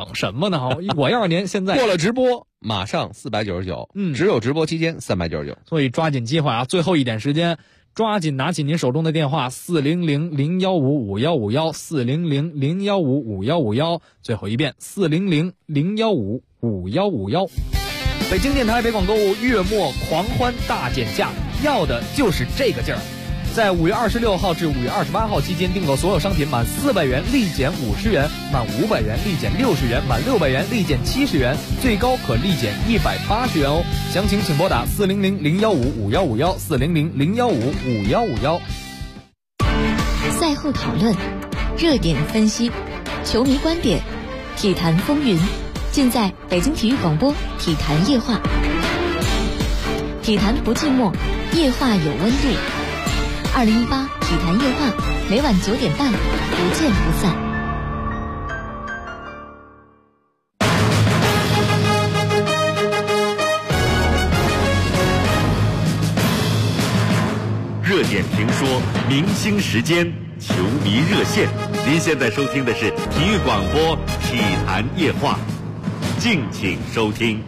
等什么呢？我要是您现在过了直播马上499，只有直播期间399， 所以抓紧机会啊！最后一点时间，抓紧拿起您手中的电话400-015-5151，400-015-5151，最后一遍400-015-5151。北京电台北广购物月末狂欢大减价，要的就是这个劲儿。在5月26号至5月28号期间，订购所有商品满400元立减50元，满500元立减60元，满600元立减70元，最高可立减180元哦。详情请拨打400-015-5151，400-015-5151。 赛后讨论，热点分析，球迷观点，体坛风云，尽在北京体育广播体坛夜话。体坛不寂寞，夜话有温度。2018体坛夜话，每晚9点半，不见不散。 热点评说，明星时间，球迷热线。您现在收听的是体育广播体坛夜话，敬请收听。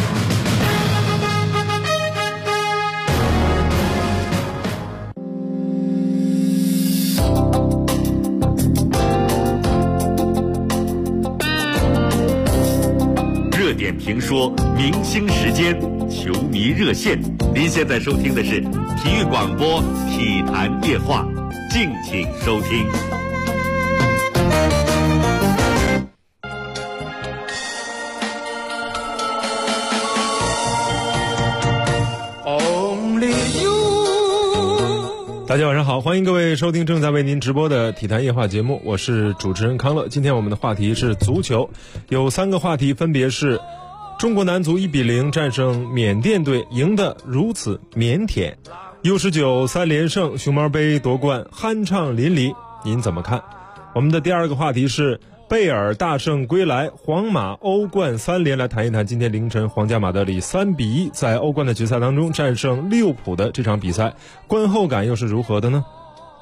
热点评说，明星时间，球迷热线。您现在收听的是体育广播体坛夜话，敬请收听。 大家晚上好，欢迎各位收听正在为您直播的体坛夜话节目，我是主持人康乐。今天我们的话题是足球，有3个话题，分别是中国男足1-0战胜缅甸队，赢得如此腼腆；U19 3连胜，熊猫杯夺冠，酣畅淋漓，您怎么看？我们的第2个话题是贝尔大胜归来，皇马欧冠3连，来谈一谈今天凌晨皇家马德里3-1在欧冠的决赛当中战胜利物浦的这场比赛，观后感又是如何的呢？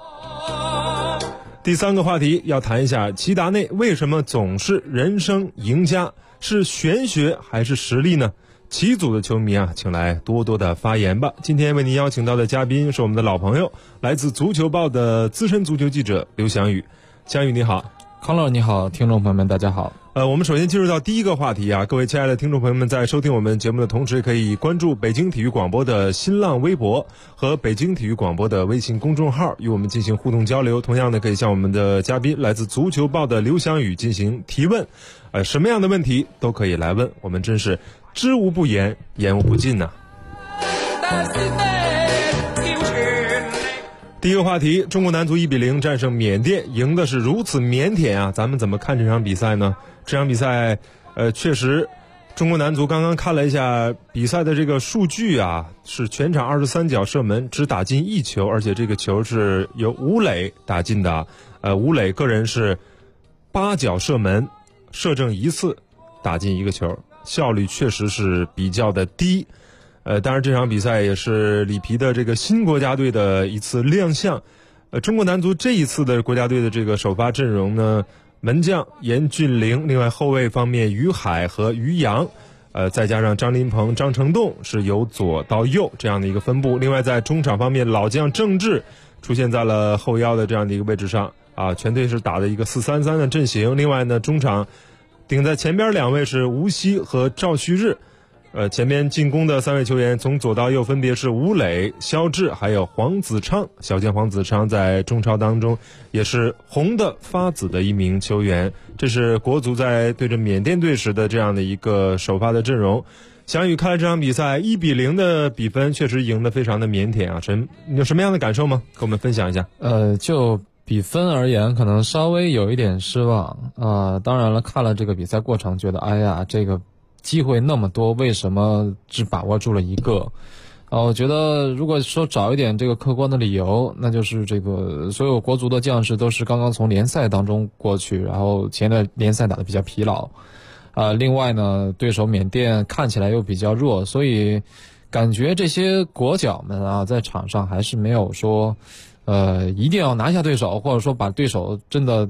第3个话题要谈一下齐达内为什么总是人生赢家，是玄学还是实力呢？齐组的球迷啊，请来多多的发言吧。今天为您邀请到的嘉宾是我们的老朋友，来自足球报的资深足球记者刘翔宇。翔宇你好。 康乐你好，听众朋友们大家好。 我们首先进入到第1个话题啊，各位亲爱的听众朋友们，在收听我们节目的同时，可以关注北京体育广播的新浪微博和北京体育广播的微信公众号，与我们进行互动交流。同样的，可以向我们的嘉宾来自足球报的刘翔宇进行提问，什么样的问题都可以来问，我们真是知无不言，言无不尽呐。第1个话题，中国男足1-0战胜缅甸，赢的是如此腼腆啊！咱们怎么看这场比赛呢？这场比赛，确实，中国男足刚刚看了一下比赛的这个数据啊，是全场23脚射门只打进1球，而且这个球是由吴磊打进的。吴磊个人是8脚射门，射正1次，打进1个球，效率确实是比较的低。当然这场比赛也是里皮的这个新国家队的一次亮相。中国男足这一次的国家队的这个首发阵容呢，门将严俊凌，另外后卫方面于海和于洋，再加上张琳芃、张成栋是由左到右这样的一个分布。另外在中场方面，老将郑智出现在了后腰的这样的一个位置上啊，全队是打的一个4-3-3的阵型。另外呢，中场顶在前边2位是吴曦和赵旭日。前面进攻的3位球员从左到右分别是吴磊、肖智还有黄子昌。小将黄子昌在中超当中也是红的发紫的一名球员。这是国足在对着缅甸队时的这样的一个首发的阵容。翔宇看了这场比赛1-0的比分，确实赢得非常的腼腆啊。你有什么样的感受吗？跟我们分享一下。 就比分而言，可能稍微有一点失望啊。当然了，看了这个比赛过程，觉得哎呀，这个机会那么多，为什么只把握住了1个？我觉得如果说找一点这个客观的理由，那就是这个所有国足的将士都是刚刚从联赛当中过去，然后前的联赛打得比较疲劳，另外呢，对手缅甸看起来又比较弱，所以感觉这些国脚们啊，在场上还是没有说一定要拿下对手，或者说把对手真的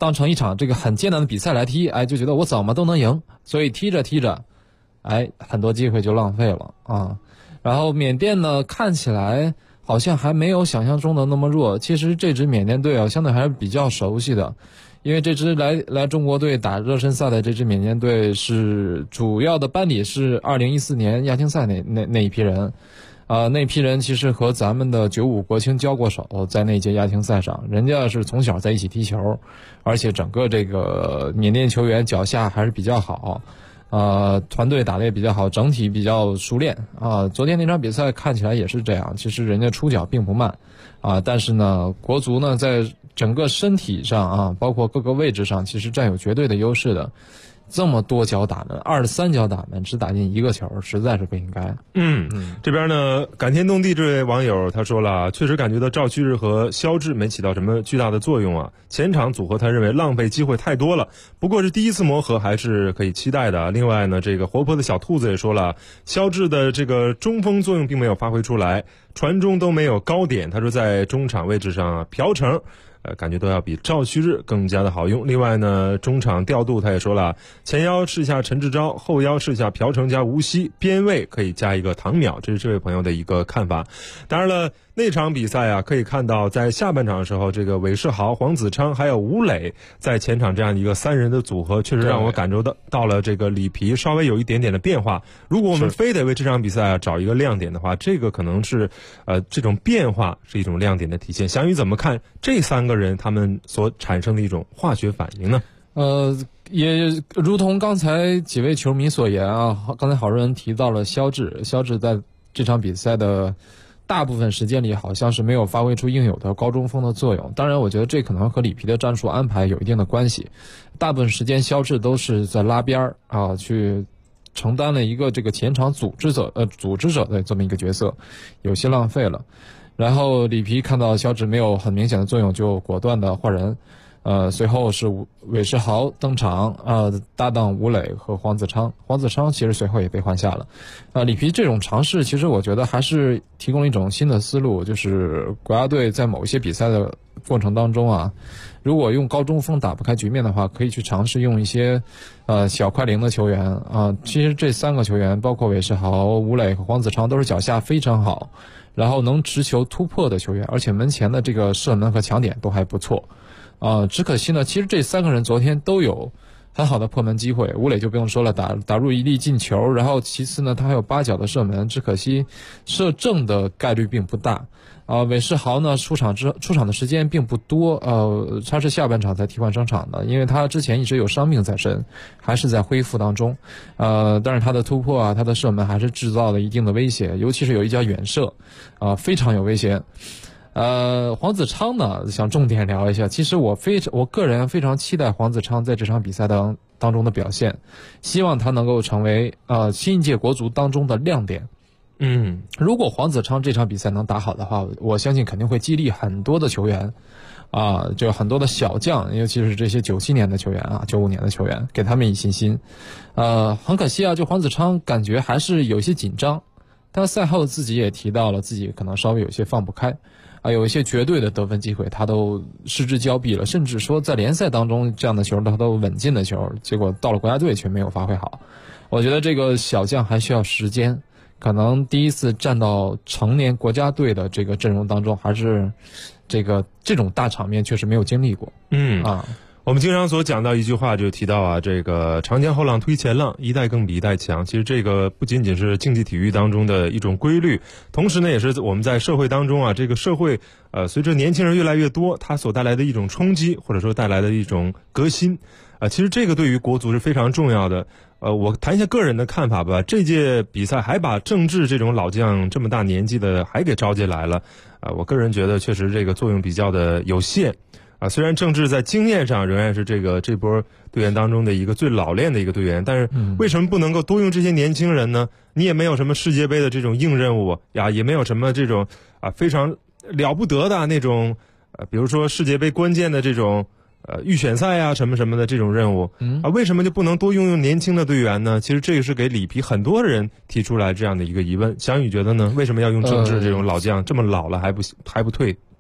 当成一场这个很艰难的比赛来踢，就觉得我怎么都能赢，所以踢着踢着，很多机会就浪费了啊。然后缅甸呢，看起来好像还没有想象中的那么弱。其实这支缅甸队啊，相对还是比较熟悉的，因为这支来中国队打热身赛的这支缅甸队是主要的班底是2014年亚青赛那一批人。那批人其实和咱们的95国青交过手，在那届亚青赛上，人家是从小在一起踢球，而且整个这个缅甸球员脚下还是比较好，团队打得也比较好，整体比较熟练啊。昨天那场比赛看起来也是这样，其实人家出脚并不慢啊，但是呢，国足呢在整个身体上啊，包括各个位置上，其实占有绝对的优势的。这么多脚打门，23脚打门，只打进1个球，实在是不应该。 这边呢，感天动地这位网友他说了，确实感觉到赵旭日和肖智没起到什么巨大的作用啊。前场组合他认为浪费机会太多了，不过是第一次磨合，还是可以期待的。另外呢，这个活泼的小兔子也说了，肖智的这个中锋作用并没有发挥出来，传中都没有高点。他说在中场位置上朴成。感觉都要比赵旭日更加的好用。另外呢，中场调度他也说了，前腰试一下陈志钊，后腰试一下朴成加吴曦，边位可以加一个唐淼，这是这位朋友的一个看法。当然了，那场比赛啊，可以看到在下半场的时候，这个韦世豪、黄子昌还有吴磊在前场这样一个3人的组合，确实让我感受到了这个里皮稍微有一点点的变化。如果我们非得为这场比赛找一个亮点的话，这个可能是这种变化是一种亮点的体现。翔宇怎么看这3个人他们所产生的一种化学反应呢？ 也如同刚才几位球迷所言啊，刚才好多人提到了肖智在这场比赛的大部分时间里好像是没有发挥出应有的高中锋的作用。当然我觉得这可能和里皮的战术安排有一定的关系，大部分时间肖智都是在拉边去承担了一个这个前场组织者的这么一个角色，有些浪费了。然后里皮看到肖智没有很明显的作用，就果断的换人。随后是韦世豪登场，搭档吴磊和黄子昌其实随后也被换下了。里皮这种尝试，其实我觉得还是提供了一种新的思路，就是国家队在某一些比赛的过程当中啊，如果用高中锋打不开局面的话，可以去尝试用一些小快灵的球员啊。其实这3个球员，包括韦世豪、吴磊和黄子昌，都是脚下非常好，然后能持球突破的球员，而且门前的这个射门和抢点都还不错。只可惜呢，其实这3个人昨天都有很好的破门机会，吴磊就不用说了，打入一粒进球，然后其次呢，他还有8脚的射门，只可惜射正的概率并不大。韦世豪呢出场的时间并不多，他是下半场才替换上场的，因为他之前一直有伤病在身，还是在恢复当中。但是他的突破啊，他的射门还是制造了一定的威胁，尤其是有一脚远射，非常有威胁。黄子昌呢，想重点聊一下。其实我个人非常期待黄子昌在这场比赛当中的表现，希望他能够成为新一届国足当中的亮点。如果黄子昌这场比赛能打好的话，我相信肯定会激励很多的球员，就很多的小将，尤其是这些97年的球员95年的球员，给他们以信心。很可惜就黄子昌感觉还是有些紧张，他赛后自己也提到了自己可能稍微有些放不开。有一些绝对的得分机会他都失之交臂了，甚至说在联赛当中这样的球他都稳进的球，结果到了国家队却没有发挥好。我觉得这个小将还需要时间，可能第一次站到成年国家队的这个阵容当中，还是这种大场面确实没有经历过。 我们经常所讲到一句话，就提到这个长江后浪推前浪，一代更比一代强。其实这个不仅仅是竞技体育当中的一种规律，同时呢，也是我们在社会当中这个社会随着年轻人越来越多，它所带来的一种冲击，或者说带来的一种革新。其实这个对于国足是非常重要的。我谈一下个人的看法吧。这届比赛还把郑智这种老将这么大年纪的还给召进来了，我个人觉得确实这个作用比较的有限。虽然郑智在经验上仍然是这波队员当中的一个最老练的一个队员，但是为什么不能够多用这些年轻人呢？你也没有什么世界杯的这种硬任务呀，也没有什么这种非常了不得的那种比如说世界杯关键的这种预选赛什么什么的这种任务为什么就不能多用年轻的队员呢？其实这个是给里皮很多人提出来这样的一个疑问。翔宇觉得呢？为什么要用郑智这种老将这么老了还不退？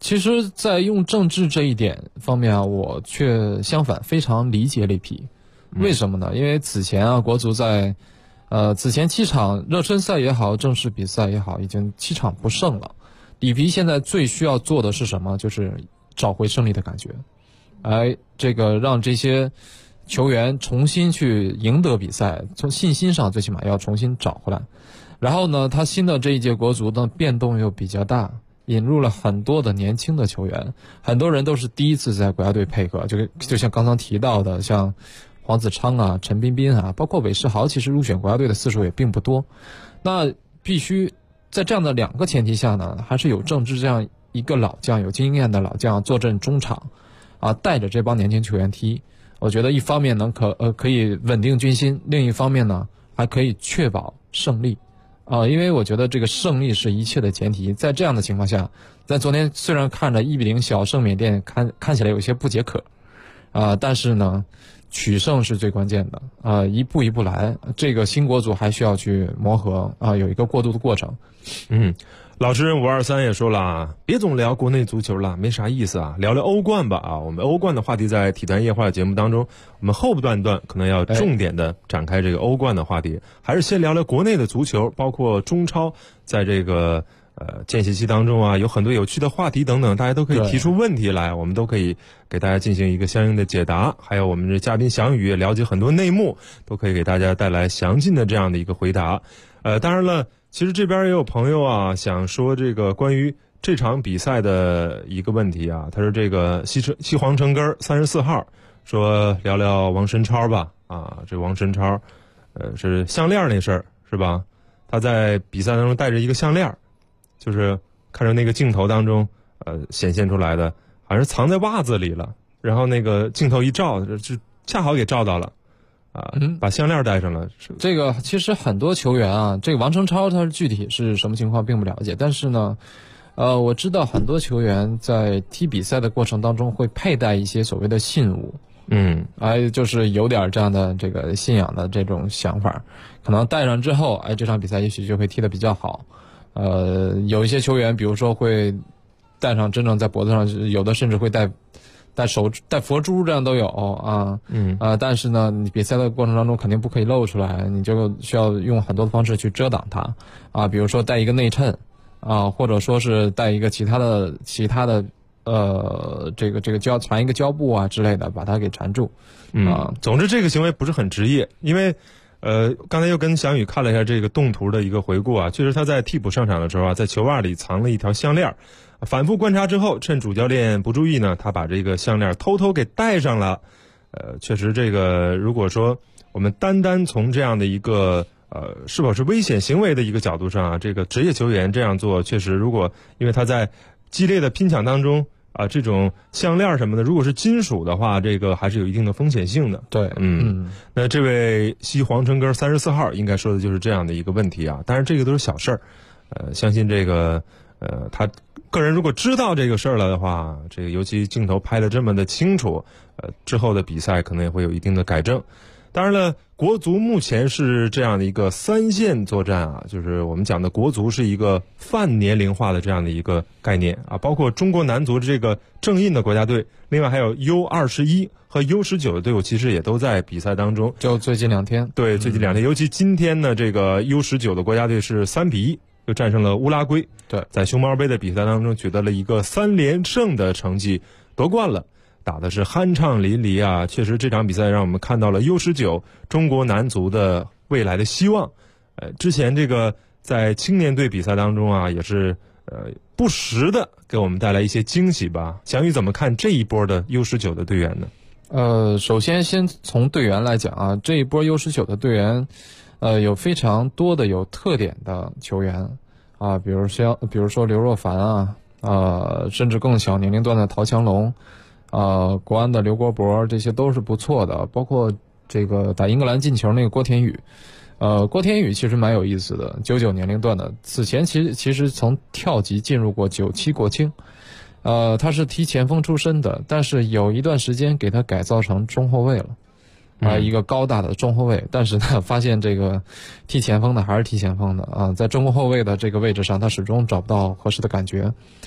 其实，在用政治这一点方面啊，我却相反非常理解里皮。为什么呢？因为此前啊，国足在此前7场热身赛也好，正式比赛也好，已经7场不胜了。里皮现在最需要做的是什么？就是找回胜利的感觉，这个让这些球员重新去赢得比赛，从信心上最起码要重新找回来。然后呢，他新的这一届国足的变动又比较大，引入了很多的年轻的球员，很多人都是第一次在国家队配合，就像刚刚提到的，像黄子昌啊、陈彬彬啊，包括韦世豪，其实入选国家队的次数也并不多。那必须在这样的2个前提下呢，还是有郑智这样一个老将、有经验的老将坐镇中场，带着这帮年轻球员踢。我觉得一方面呢可以稳定军心，另一方面呢还可以确保胜利。因为我觉得这个胜利是一切的前提。在这样的情况下，在昨天虽然看着1-0小胜缅甸，看起来有些不解渴，但是呢，取胜是最关键的。一步一步来，这个新国足还需要去磨合有一个过渡的过程。 老实人523也说了，别总聊国内足球了，没啥意思啊，聊聊欧冠吧我们欧冠的话题在体坛夜话节目当中，我们后半段可能要重点的展开这个欧冠的话题，还是先聊聊国内的足球，包括中超在这个间歇期当中有很多有趣的话题等等，大家都可以提出问题来，我们都可以给大家进行一个相应的解答，还有我们的嘉宾翔宇也了解很多内幕，都可以给大家带来详尽的这样的一个回答。当然了，其实这边也有朋友想说这个关于这场比赛的一个问题他说这个西皇城根34号说聊聊王申超吧这王申超是项链那事儿是吧？他在比赛当中戴着一个项链，就是看着那个镜头当中显现出来的，好像是藏在袜子里了，然后那个镜头一照，就恰好给照到了。把项链戴上了。 这个其实很多球员这个王申超他具体是什么情况并不了解，但是呢，我知道很多球员在踢比赛的过程当中会佩戴一些所谓的信物，就是有点这样的这个信仰的这种想法，可能戴上之后，这场比赛也许就会踢得比较好。有一些球员，比如说会戴上真正在脖子上，有的甚至会戴佛珠，这样都有但是呢，你比赛的过程当中肯定不可以露出来，你就需要用很多的方式去遮挡它比如说戴一个内衬或者说是戴一个其他的这个缠一个胶布之类的，把它给缠住总之这个行为不是很职业，因为刚才又跟翔宇看了一下这个动图的一个回顾确实他在替补上场的时候在球袜里藏了一条项链，反复观察之后，趁主教练不注意呢，他把这个项链偷偷给戴上了。确实这个如果说我们单从这样的一个是否是危险行为的一个角度上这个职业球员这样做确实，如果因为他在激烈的拼抢当中这种项链什么的，如果是金属的话，这个还是有一定的风险性的。 对， 那这位西皇城根34号应该说的就是这样的一个问题当然这个都是小事儿，相信这个他个人如果知道这个事儿了的话，这个尤其镜头拍得这么的清楚，之后的比赛可能也会有一定的改正。当然了，国足目前是这样的一个3线作战就是我们讲的国足是一个泛年龄化的这样的一个概念包括中国男足这个正印的国家队，另外还有 U21 和 U19 的队伍，其实也都在比赛当中。 就最近2天， 对，最近2天，尤其今天呢，这个 U19 的国家队是3-1。又战胜了乌拉圭， 对， 在熊猫杯的比赛当中取得了一个3连胜的成绩，夺冠了，打的是酣畅淋漓确实这场比赛让我们看到了 U19 中国男足的未来的希望。之前这个在青年队比赛当中也是不时的给我们带来一些惊喜吧。翔宇怎么看这一波的 U19 的队员呢？ 首先从队员来讲这一波 U19 的队员有非常多的有特点的球员比如说刘若凡甚至更小年龄段的陶强龙国安的刘国博，这些都是不错的，包括这个打英格兰进球那个郭田雨郭田雨其实蛮有意思的，99年龄段的，此前其实曾跳级进入过97国青他是踢前锋出身的，但是有一段时间给他改造成中后卫了一个高大的中后卫，但是呢，发现这个踢前锋的还是踢前锋的在中后卫的这个位置上，他始终找不到合适的感觉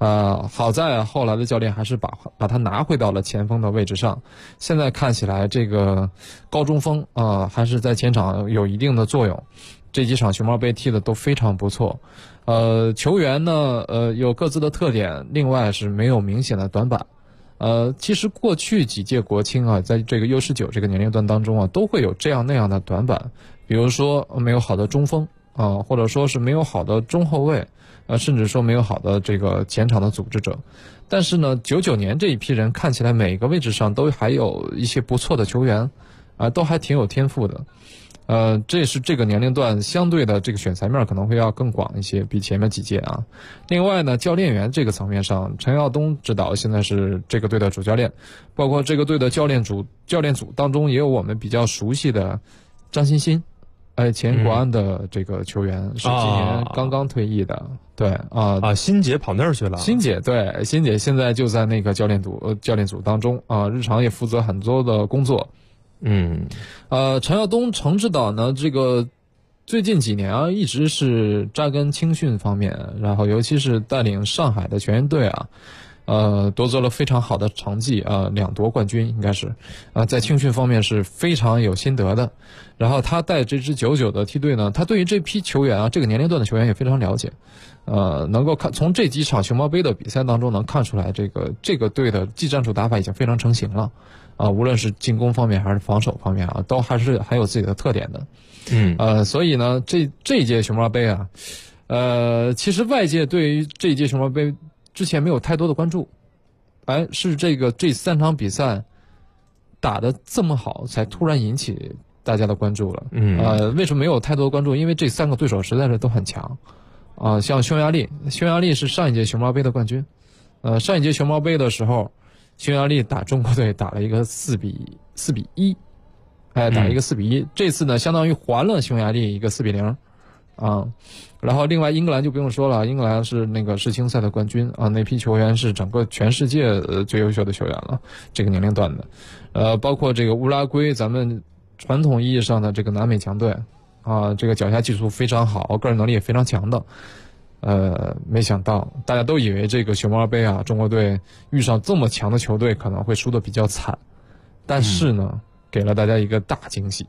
好在后来的教练还是把他拿回到了前锋的位置上。现在看起来这个高中锋还是在前场有一定的作用。这几场熊猫杯踢的都非常不错。球员呢有各自的特点，另外是没有明显的短板。其实过去几届国青啊，在这个 U19 这个年龄段当中啊，都会有这样那样的短板，比如说没有好的中锋或者说是没有好的中后卫，甚至说没有好的这个前场的组织者。但是呢，99年这一批人看起来每个位置上都还有一些不错的球员，都还挺有天赋的。这也是这个年龄段相对的这个选材面可能会要更广一些，比前面几届啊。另外呢，教练员这个层面上，陈耀东指导现在是这个队的主教练，包括这个队的教练组当中也有我们比较熟悉的张欣欣，前国安的这个球员，是今年刚刚退役的。对欣姐跑那儿去了。 欣姐现在就在那个教练组当中日常也负责很多的工作。陈耀东陈指导呢，这个最近几年一直是扎根青训方面，然后尤其是带领上海的全员队夺得了非常好的成绩2夺冠军应该是在青训方面是非常有心得的。然后他带这支99的梯队呢，他对于这批球员这个年龄段的球员也非常了解，能够从这几场熊猫杯的比赛当中能看出来，这个队的技战术打法已经非常成型了无论是进攻方面还是防守方面都还有自己的特点的。所以呢，这一届熊猫杯其实外界对于这一届熊猫杯之前没有太多的关注，是这3场比赛打得这么好，才突然引起大家的关注了。为什么没有太多的关注？因为这3个对手实在是都很强像匈牙利是上一届熊猫杯的冠军。上一届熊猫杯的时候，匈牙利打中国队打了一个4比1，打一个4比1。这次呢，相当于还了匈牙利一个4比0。然后另外英格兰就不用说了，英格兰是那个世青赛的冠军那批球员是整个全世界最优秀的球员了，这个年龄段的。包括这个乌拉圭，咱们传统意义上的这个南美强队这个脚下技术非常好，个人能力也非常强的。没想到大家都以为这个熊猫杯中国队遇上这么强的球队可能会输得比较惨，但是呢给了大家一个大惊喜。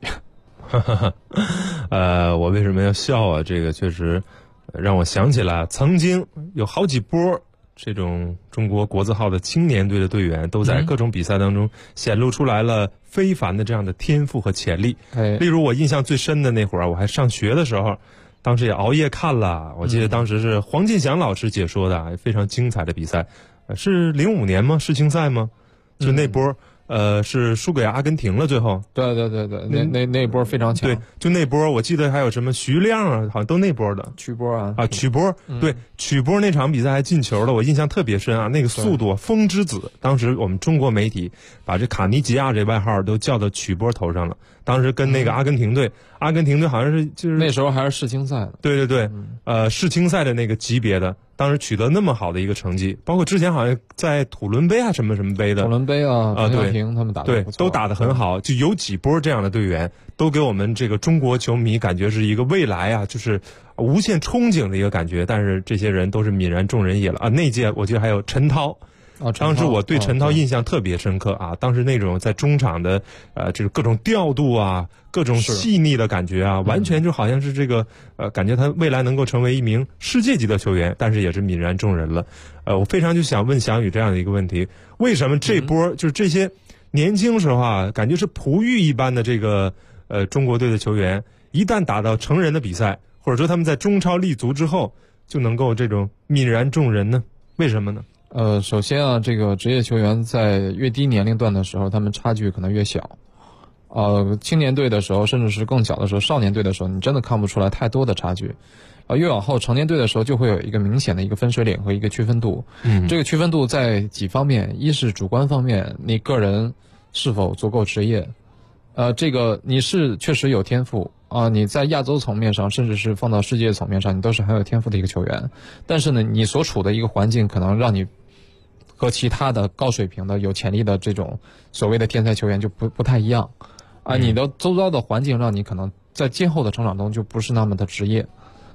我为什么要笑这个确实让我想起了曾经有好几波这种中国国字号的青年队的队员都在各种比赛当中显露出来了非凡的这样的天赋和潜力。例如我印象最深的那会儿我还上学的时候，当时也熬夜看了，我记得当时是黄进祥老师解说的非常精彩的比赛。是05年吗？世青赛吗？就那波是输给阿根廷了，最后。对， 那一波非常强。 对，就那波，我记得还有什么徐亮好像都那波的。 曲波曲波，对，曲波那场比赛还进球了，我印象特别深那个速度，风之子。当时我们中国媒体把这卡尼吉亚这外号都叫到曲波头上了。当时跟那个阿根廷队好像是就是那时候还是世青赛的。 对，世青赛的那个级别的。当时取得那么好的一个成绩，包括之前好像在土伦杯什么杯的， 土伦杯对，他们打得不错， 都打得很好。就有几波这样的队员，都给我们这个中国球迷感觉是一个未来就是无限憧憬的一个感觉。但是这些人都是泯然众人矣了那届我记得还有陈涛。当时我对陈涛印象特别深刻当时那种在中场的这个各种调度各种细腻的感觉完全就好像是这个感觉他未来能够成为一名世界级的球员，但是也是泯然众人了。我非常就想问翔宇这样的一个问题：为什么这波就是这些年轻时候感觉是璞玉一般的这个中国队的球员，一旦打到成人的比赛，或者说他们在中超立足之后，就能够这种泯然众人呢？为什么呢？ 首先这个职业球员在越低年龄段的时候，他们差距可能越小。青年队的时候，甚至是更小的时候，少年队的时候，你真的看不出来太多的差距。越往后成年队的时候，就会有一个明显的一个分水岭和一个区分度。这个区分度在几方面：一是主观方面，你个人是否足够职业。这个你是确实有天赋你在亚洲层面上，甚至是放到世界层面上，你都是很有天赋的一个球员。但是呢，你所处的一个环境可能让你和其他的高水平的有潜力的这种所谓的天才球员就不太一样你的周遭的环境让你可能在今后的成长中就不是那么的职业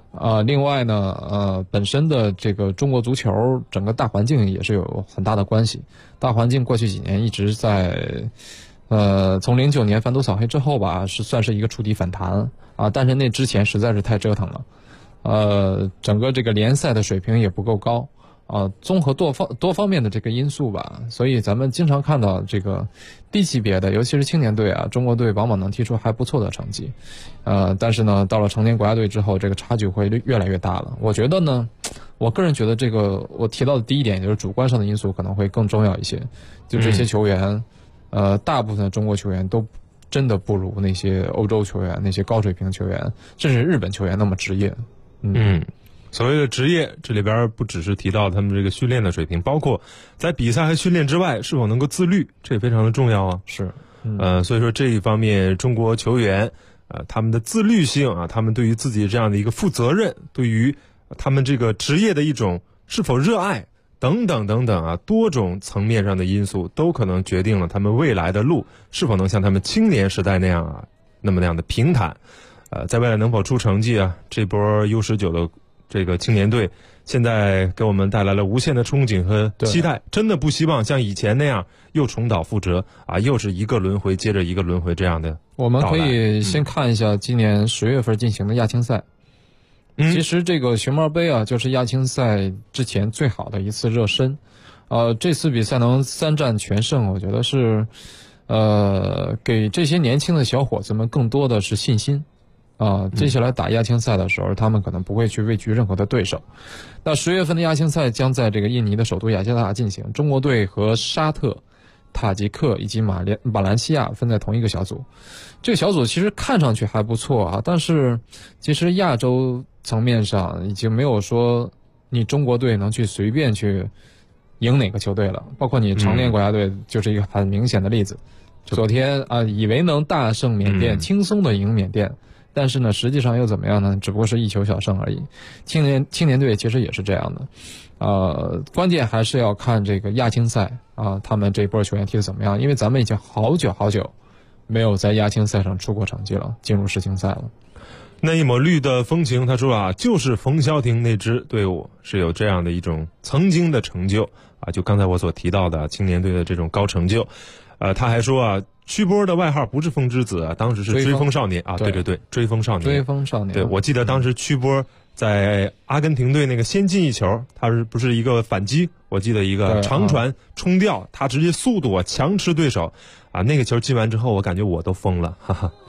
另外呢，本身的这个中国足球整个大环境也是有很大的关系。大环境过去几年一直在，从09年反赌扫黑之后吧，算是一个触底反弹啊，但是那之前实在是太折腾了，整个这个联赛的水平也不够高。综合多方面的这个因素吧，所以咱们经常看到这个低级别的，尤其是青年队啊，中国队往往能踢出还不错的成绩，但是呢，到了成年国家队之后，这个差距会越来越大了。我觉得呢，我个人觉得这个我提到的第一点就是主观上的因素可能会更重要一些，就这些球员，大部分的中国球员都真的不如那些欧洲球员、那些高水平球员，甚至日本球员那么职业。 所谓的职业，这里边不只是提到他们这个训练的水平，包括在比赛和训练之外是否能够自律，这也非常的重要啊。 是， 所以说这一方面，中国球员他们的自律性啊，他们对于自己这样的一个负责任，对于他们这个职业的一种是否热爱等等等等啊，多种层面上的因素都可能决定了他们未来的路是否能像他们青年时代那样啊，那样的平坦。在未来能否出成绩啊？这波 U19 的这个青年队现在给我们带来了无限的憧憬和期待，真的不希望像以前那样又重蹈覆辙啊，又是一个轮回接着一个轮回这样的。 我们可以先看一下今年10月份进行的亚青赛。其实这个熊猫杯啊，就是亚青赛之前最好的一次热身。这次比赛能3战全胜，我觉得是给这些年轻的小伙子们更多的是信心。接下来打亚青赛的时候，他们可能不会去畏惧任何的对手。那10月份的亚青赛将在这个印尼的首都雅加达进行，中国队和沙特、塔吉克以及马来西亚分在同一个小组。这个小组其实看上去还不错啊，但是其实亚洲层面上已经没有说你中国队能去随便去赢哪个球队了，包括你成年国家队就是一个很明显的例子。昨天以为能大胜缅甸，轻松的赢缅甸。但是呢，实际上又怎么样呢？只不过是1球小胜而已。青年队其实也是这样的，关键还是要看这个亚青赛啊，他们这一波球员踢得怎么样？因为咱们已经好久没有在亚青赛上出过成绩了，进入世青赛了。 那一抹绿的风情，他说啊，就是冯潇霆那支队伍是有这样的一种曾经的成就啊，就刚才我所提到的青年队的这种高成就。他还说啊，曲波的外号不是风之子啊，当时是追风少年啊，对，追风少年。 追风少年。 对，我记得当时曲波在阿根廷队那个先进一球，他不是一个反击，我记得一个长传冲吊，他直接速度强吃对手啊，那个球进完之后，我感觉我都疯了，哈哈。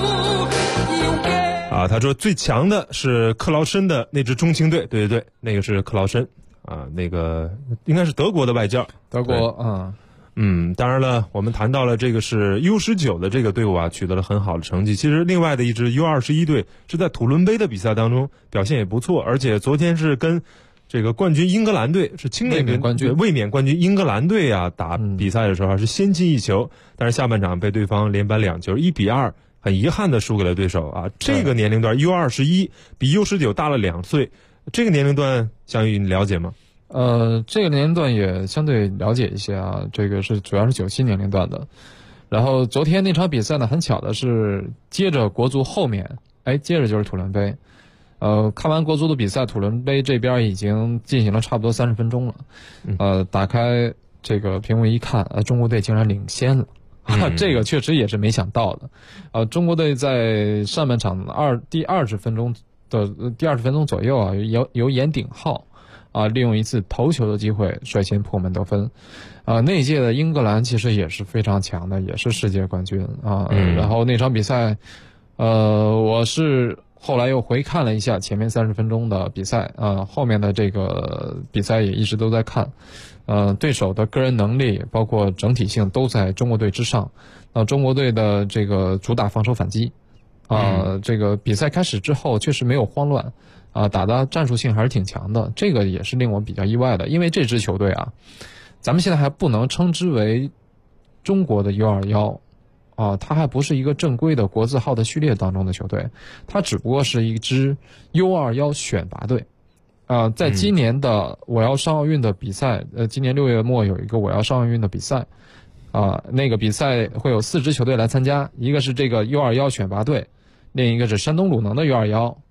他说最强的是克劳申的那支中青队，对，那个是克劳申啊，那个应该是德国的外教， 德国当然了，我们谈到了这个是 U19 的这个队伍啊，取得了很好的成绩。其实另外的一支 U21 队是在土伦杯的比赛当中表现也不错，而且昨天是跟这个冠军英格兰队是青年卫冕冠军英格兰队啊打比赛的时候是先进1球，但是下半场被对方连扳2球，1-2，很遗憾的输给了对手啊。这个年龄段 U21 比 U19 大了2岁，这个年龄段相宇你了解吗？ 这个年龄段也相对了解一些啊，这个主要是97年龄段的。然后昨天那场比赛呢，很巧的是接着国足后面，接着就是土伦杯。看完国足的比赛，土伦杯这边已经进行了差不多30分钟了。打开这个屏幕一看，中国队竟然领先了。这个确实也是没想到的。中国队在上半场第20分钟左右啊，由严鼎浩利用一次头球的机会率先破门得分。那届的英格兰其实也是非常强的，也是世界冠军啊。然后那场比赛，我是后来又回看了一下前面30分钟的比赛后面的这个比赛也一直都在看。对手的个人能力包括整体性都在中国队之上。中国队的这个主打防守反击这个比赛开始之后确实没有慌乱打的战术性还是挺强的，这个也是令我比较意外的。因为这支球队咱们现在还不能称之为中国的 U21它还不是一个正规的国字号的序列当中的球队，它只不过是一支 U21 选拔队在今年的我要上奥运的比赛今年6月末有一个我要上奥运的比赛那个比赛会有4支球队来参加，一个是这个 U21 选拔队，另一个是山东鲁能的 U21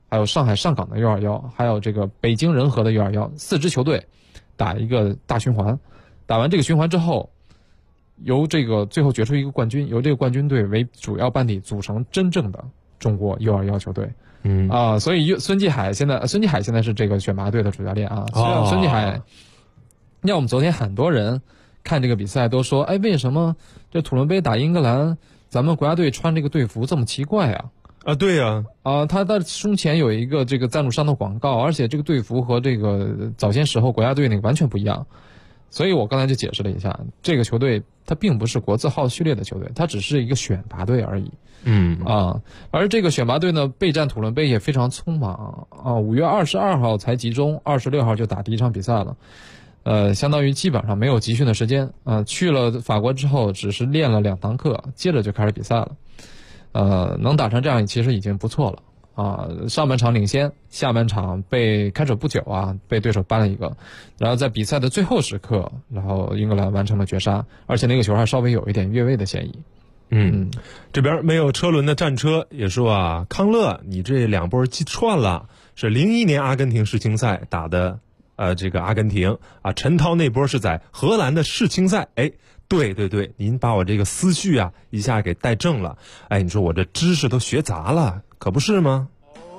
还有上海上港的U21，还有这个北京人和的U21，4支球队打一个大循环。打完这个循环之后，由这个最后决出一个冠军，由这个冠军队为主要班底组成真正的中国U21球队。所以孙继海现在是这个选拔队的主教练啊。孙继海，让我们昨天很多人看这个比赛都说，哎，为什么这土伦杯打英格兰，咱们国家队穿这个队服这么奇怪啊？ 对呀， 他的胸前有一个这个赞助商的广告，而且这个队服和这个早些时候国家队那个完全不一样。所以我刚才就解释了一下，这个球队它并不是国字号序列的球队，它只是一个选拔队而已。而这个选拔队呢，备战土伦杯也非常匆忙5月22号才集中，26号就打第一场比赛了。相当于基本上没有集训的时间。去了法国之后，只是练了2堂课，接着就开始比赛了。能打成这样其实已经不错了。上半场领先，下半场被开手不久被对手扳了一个，然后在比赛的最后时刻，然后英格兰完成了绝杀，而且那个球还稍微有一点越位的嫌疑。 这边没有车轮的战车也说康乐，你这2波记串了，是01年阿根廷世青赛打的这个阿根廷陈涛那波是在荷兰的世青赛。对，您把我这个思绪一下给带正了。你说我这知识都学杂了，可不是吗？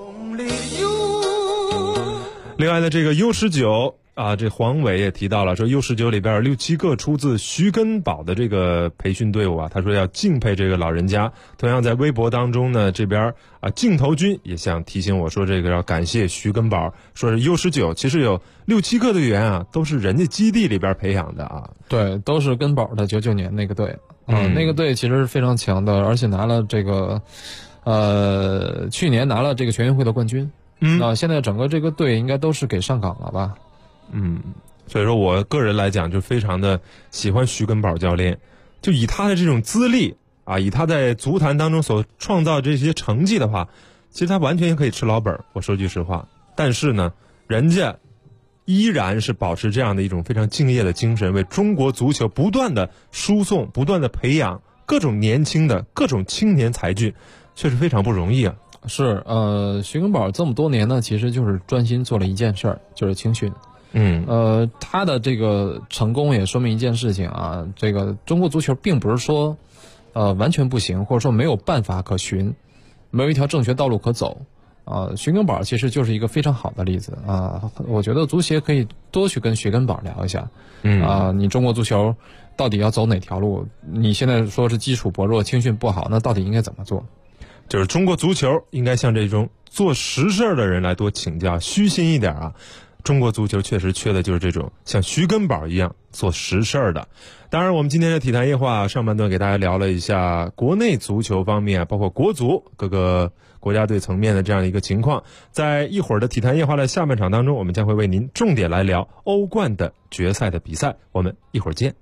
另外的这个 U19这黄伟也提到了，说 U19 里边6、7个出自徐根宝的这个培训队伍他说要敬佩这个老人家。同样在微博当中呢，这边镜头君也想提醒我说，这个要感谢徐根宝，说是 U19 其实有6、7个队员都是人家基地里边培养的对，都是根宝的99年那个队那个队其实是非常强的，而且拿了这个去年拿了这个全运会的冠军。现在整个这个队应该都是给上岗了吧。 所以说我个人来讲就非常的喜欢徐根宝教练，就以他的这种资历以他在足坛当中所创造这些成绩的话，其实他完全可以吃老本，我说句实话。但是呢，人家依然是保持这样的一种非常敬业的精神，为中国足球不断的输送，不断的培养各种年轻的各种青年才俊，确实非常不容易是徐根宝这么多年呢，其实就是专心做了一件事儿，就是青训。他的这个成功也说明一件事情这个中国足球并不是说完全不行，或者说没有办法可循，没有一条正确道路可走徐根宝其实就是一个非常好的例子我觉得足协可以多去跟徐根宝聊一下你中国足球到底要走哪条路？你现在说是基础薄弱，青训不好，那到底应该怎么做？ 就是中国足球应该向这种做实事的人来多请教，虚心一点中国足球确实缺的就是这种像徐根宝一样做实事的。当然我们今天的体坛夜话上半段给大家聊了一下国内足球方面包括国足各个国家队层面的这样一个情况。在一会儿的体坛夜话的下半场当中，我们将会为您重点来聊欧冠的决赛的比赛，我们一会儿见。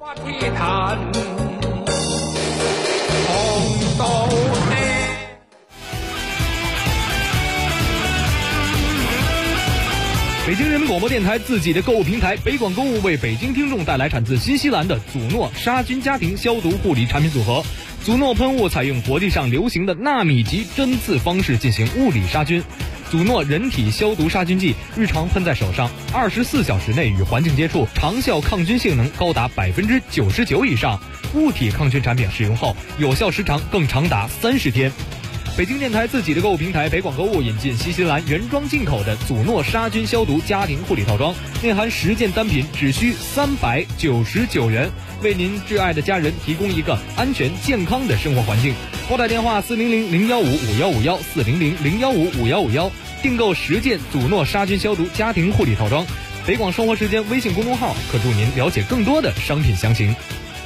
北京人民广播电台自己的购物平台北广购物为北京听众带来产自新西兰的祖诺杀菌家庭消毒护理产品组合。祖诺喷雾采用国际上流行的纳米级针刺方式进行物理杀菌。祖诺人体消毒杀菌剂日常喷在手上，24小时内与环境接触，长效抗菌性能高达99%以上。物体抗菌产品使用后，有效时长更长达30天。北京电台自己的购物平台北广购物引进新西兰原装进口的祖诺杀菌消毒家庭护理套装，内含10件单品，只需399元，为您挚爱的家人提供一个安全健康的生活环境。拨打电话400-015-5151 400-015-5151，订购10件祖诺杀菌消毒家庭护理套装。北广生活时间微信公众号可助您了解更多的商品详情。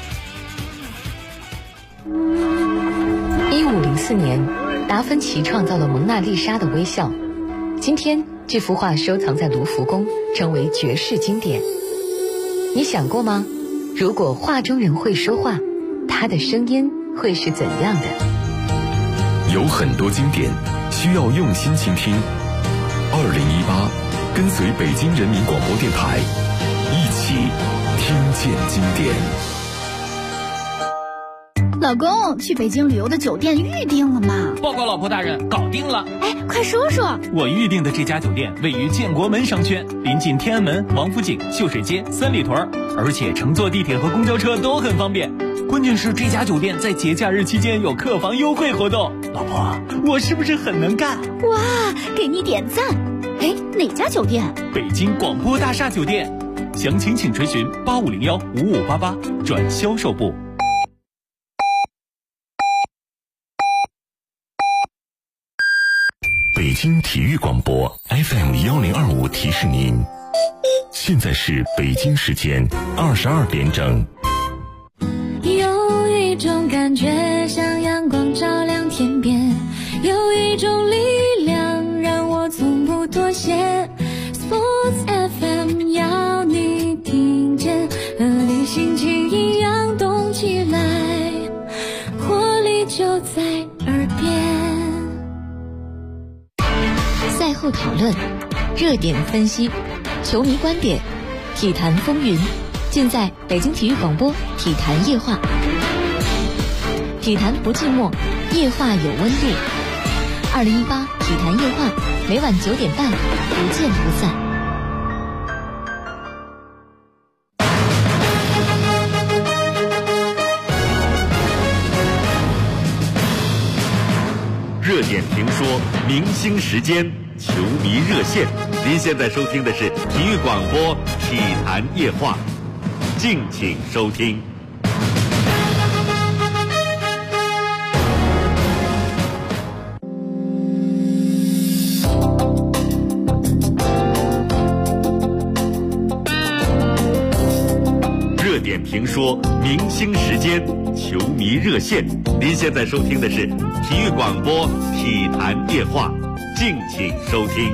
1504年，达芬奇创造了蒙娜丽莎的微笑。今天，这幅画收藏在卢浮宫，成为绝世经典。你想过吗？如果画中人会说话，他的声音会是怎样的？ 有很多经典需要用心倾听。2018，跟随北京人民广播电台，一起听见经典。 老公，去北京旅游的酒店预定了吗？ 报告老婆大人，搞定了。 哎，快说说。 我预定的这家酒店位于建国门商圈，临近天安门、王府井、秀水街、三里屯，而且乘坐地铁和公交车都很方便。关键是这家酒店在节假日期间有客房优惠活动。老婆，我是不是很能干？ 哇，给你点赞。哎，哪家酒店？ 北京广播大厦酒店。详情请垂询8501-5588转销售部。 北京体育广播 FM1025提示您，现在是北京时间22点整。 有一种感觉像阳光照亮天边，有一种力量让我从不妥协。Sports FM 要你听见，和你心情一样动起来，活力就在耳边。 赛后讨论，热点分析，球迷观点，体坛风云，尽在北京体育广播体坛夜话。体坛不寂寞，夜话有温度。2018体坛夜话，每晚9点半，不见不散。 热点评说，明星时间，球迷热线。您现在收听的是体育广播体坛夜话，敬请收听。热点评说，明星时间，球迷热线。您现在收听的是体育广播体坛夜话，敬请收听。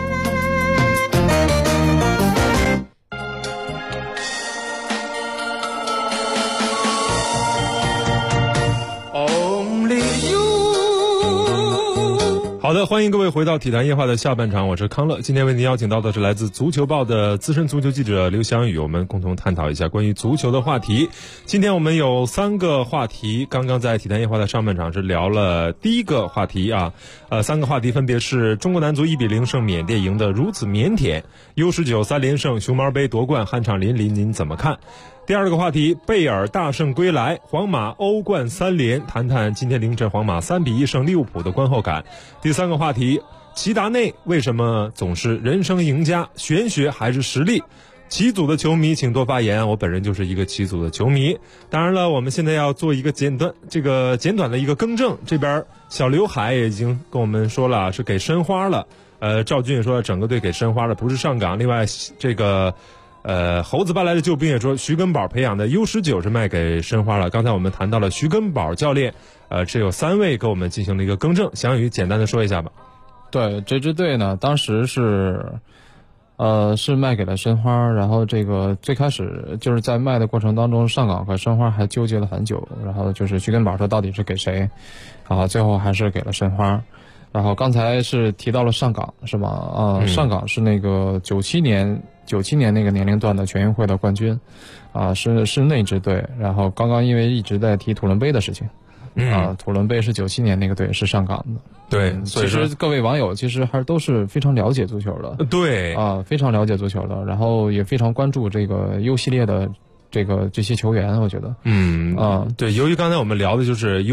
好的，欢迎各位回到体坛夜话的下半场，我是康乐。今天为您邀请到的是来自足球报的资深足球记者刘翔宇，我们共同探讨一下关于足球的话题。今天我们有3个话题，刚刚在体坛夜话的上半场是聊了第一个话题啊，3个话题分别是中国男足1-0胜缅甸，赢得如此腼腆，U19 3连胜，熊猫杯夺冠酣畅淋漓，您怎么看？第二个话题，贝尔大胜归来，皇马欧冠3连，谈谈今天凌晨皇马3-1胜利物浦的观后感。第三个话题，齐达内为什么总是人生赢家，玄学还是实力？齐组的球迷请多发言，我本人就是一个齐组的球迷。当然了，我们现在要做一个简短的一个更正，这边小刘海也已经跟我们说了，是给申花了。赵军也说整个队给申花了，不是上港。另外这个猴子搬来的救兵也说，徐根宝培养的 U19 是卖给申花了。刚才我们谈到了徐根宝教练，这有3位给我们进行了一个更正，翔宇简单的说一下吧。 对，这支队呢，当时是卖给了申花，然后这个最开始就是在卖的过程当中，上港和申花还纠结了很久，然后就是徐根宝说到底是给谁，然后最后还是给了申花。然后刚才是提到了上港是吗？上港是那个97年那个年龄段的全运会的冠军，是那支队。然后刚刚因为一直在提土伦杯的事情，土伦杯是97年那个队是上港的。 对， 其实各位网友其实还都是非常了解足球的。 对非常了解足球的，然后也非常关注这个 U 系列的这些球员，我觉得， 对，由于刚才我们聊的就是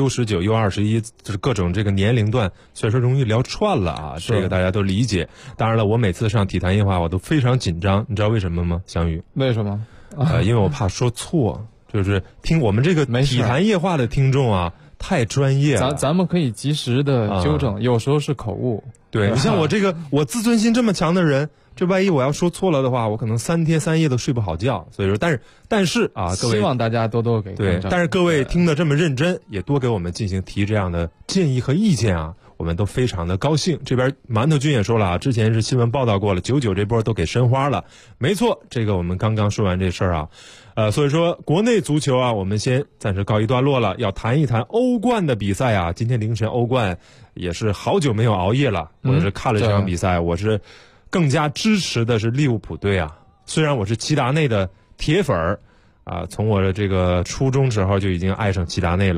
U19、U21，就是各种这个年龄段，所以说容易聊串了啊，这个大家都理解。当然了，我每次上体坛夜话我都非常紧张，你知道为什么吗？翔宇？ 为什么？ 因为我怕说错，就是听我们这个体坛夜话的听众啊，太专业了。 咱们可以及时的纠正，有时候是口误。 对，你像我这个我自尊心这么强的人，这万一我要说错了的话，我可能3天3夜都睡不好觉。所以说，但是啊，各位， 希望大家多给对，但是各位听得这么认真，也多给我们进行提这样的建议和意见啊，我们都非常的高兴。这边馒头君也说了啊，之前是新闻报道过了，99这波都给申花了，没错，这个我们刚刚说完这事儿啊，所以说国内足球啊，我们先暂时告一段落了，要谈一谈欧冠的比赛啊。今天凌晨欧冠也是好久没有熬夜了，我是看了这场比赛，我是更加支持的是利物浦队啊。虽然我是齐达内的铁粉儿啊，从我的这个初中时候就已经爱上齐达内了。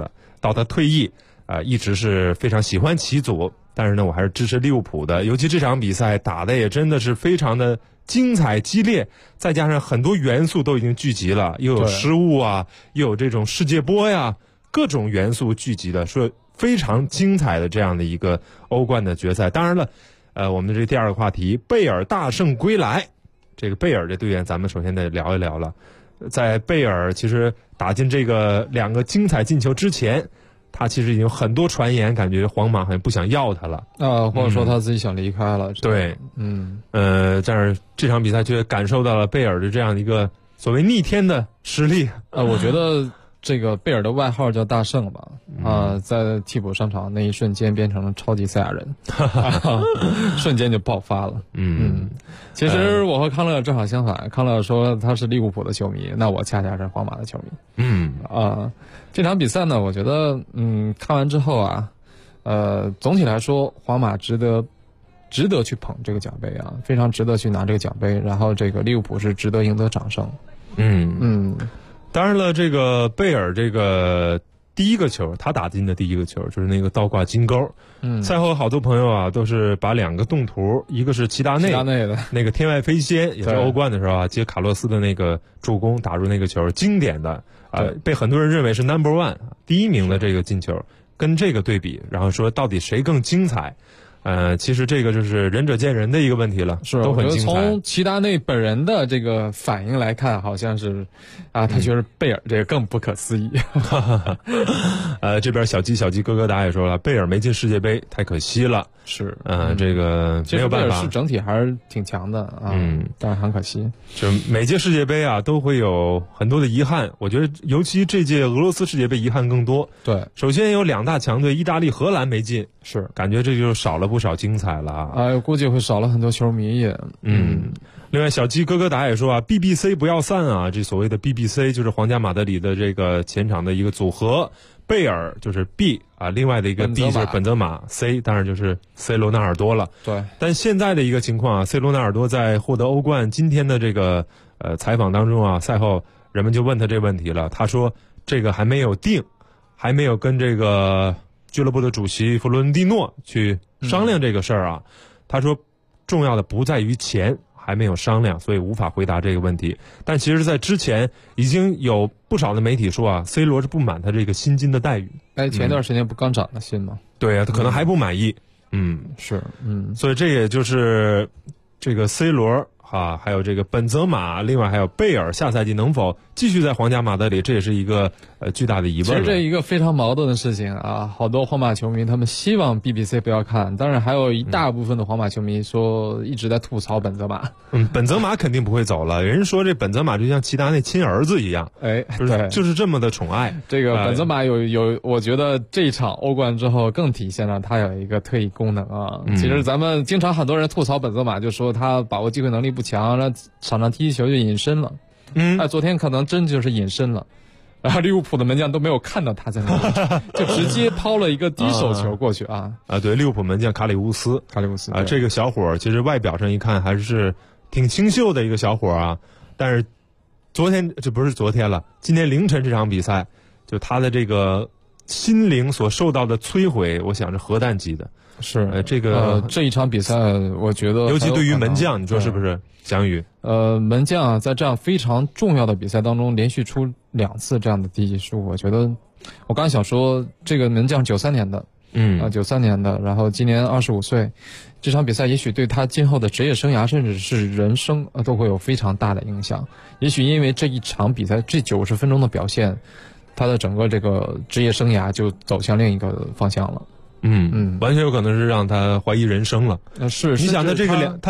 到他退役一直是非常喜欢其组，但是呢我还是支持利物浦的，尤其这场比赛打的也真的是非常的精彩激烈，再加上很多元素都已经聚集了，又有失误啊，又有这种世界波呀，各种元素聚集的，说非常精彩的这样的一个欧冠的决赛。当然了我们的这第二个话题，贝尔大胜归来，这个贝尔这队员咱们首先得聊一聊了。在贝尔其实打进这个2个精彩进球之前，他其实已经有很多传言，感觉皇马好像不想要他了或者说他自己想离开了。 对，但是这场比赛却感受到了贝尔的这样一个所谓逆天的实力。 我觉得这个贝尔的外号叫大圣吧，在替补上场那一瞬间变成了超级赛亚人，瞬间就爆发了。其实我和康乐正好相反，康乐说他是利物浦的球迷，那我恰恰是皇马的球迷。这场比赛呢，我觉得看完之后啊，总体来说皇马值得去捧这个奖杯啊，非常值得去拿这个奖杯，然后这个利物浦是值得赢得掌声。 当然了，这个贝尔这个第一个球，他打进的第一个球就是那个倒挂金钩。赛后好多朋友啊都是把2个动图，一个是齐达内的那个天外飞仙，也是欧冠的时候啊接卡洛斯的那个助攻打入那个球，经典的被很多人认为是 No.1 第一名的这个进球，跟这个对比，然后说到底谁更精彩。其实这个就是仁者见仁的一个问题了， 是都很精彩。 从齐达内本人的这个反应来看，好像是他觉得贝尔这个更不可思议。 这边小鸡哥哥达也说了，贝尔没进世界杯太可惜了。 是， 这个没有办法。 贝尔是整体还是挺强的啊，但是很可惜。 就每届世界杯啊，都会有很多的遗憾。我觉得尤其这届俄罗斯世界杯遗憾更多。 对， 首先有2大强队，意大利、荷兰没进， 是感觉这就少了不少精彩了啊。 估计会少了很多球迷也。 另外，小鸡哥哥达也说啊 ，BBC 不要散啊！这所谓的 BBC 就是皇家马德里的这个前场的一个组合，贝尔就是 B 啊，另外的一个 D 就是本泽马 ，C 当然就是 C 罗纳尔多了。 对， 但现在的一个情况啊 ，C 罗纳尔多在获得欧冠今天的这个采访当中啊，赛后人们就问他这问题了，他说这个还没有定，还没有跟这个俱乐部的主席弗洛伦蒂诺去商量这个事儿啊。他说重要的不在于钱，还没有商量，所以无法回答这个问题。但其实在之前已经有不少的媒体说啊 C 罗是不满他这个薪金的待遇。 前段时间不刚涨了薪吗？ 对啊，他可能还不满意。 是， 所以这也就是这个 C 罗还有这个本泽马，另外还有贝尔，下赛季能否继续在皇家马德里，这也是一个巨大的疑问。 其实这一个非常矛盾的事情啊，好多皇马球迷他们希望 BBC 不要看，当然还有一大部分的皇马球迷说一直在吐槽本泽马。 本泽马肯定不会走了，人说这本泽马就像齐达内亲儿子一样，就是这么的宠爱。 这个本泽马有，我觉得这一场欧冠之后更体现了他有一个特异功能啊。其实咱们经常很多人吐槽本泽马，就说他把握机会能力不强，让场上踢球就隐身了。昨天可能真就是隐身了，然后利物浦的门将都没有看到他在那里，就直接抛了一个低手球过去啊！ 对，利物浦门将卡里乌斯这个小伙其实外表上一看还是挺清秀的一个小伙啊，但是这不是昨天了，今天凌晨这场比赛，就他的这个心灵所受到的摧毁，我想是核弹级的。 是这一场比赛，我觉得尤其对于门将，你说是不是？翔宇， 门将在这样非常重要的比赛当中连续出2次这样的低级失误，我觉得我刚才想说这个门将93年的，93年的，然后今年25岁，这场比赛也许对他今后的职业生涯甚至是人生都会有非常大的影响。也许因为这一场比赛这90分钟的表现，他的整个这个职业生涯就走向另一个方向了。 完全有可能是让他怀疑人生了。 是， 你想他这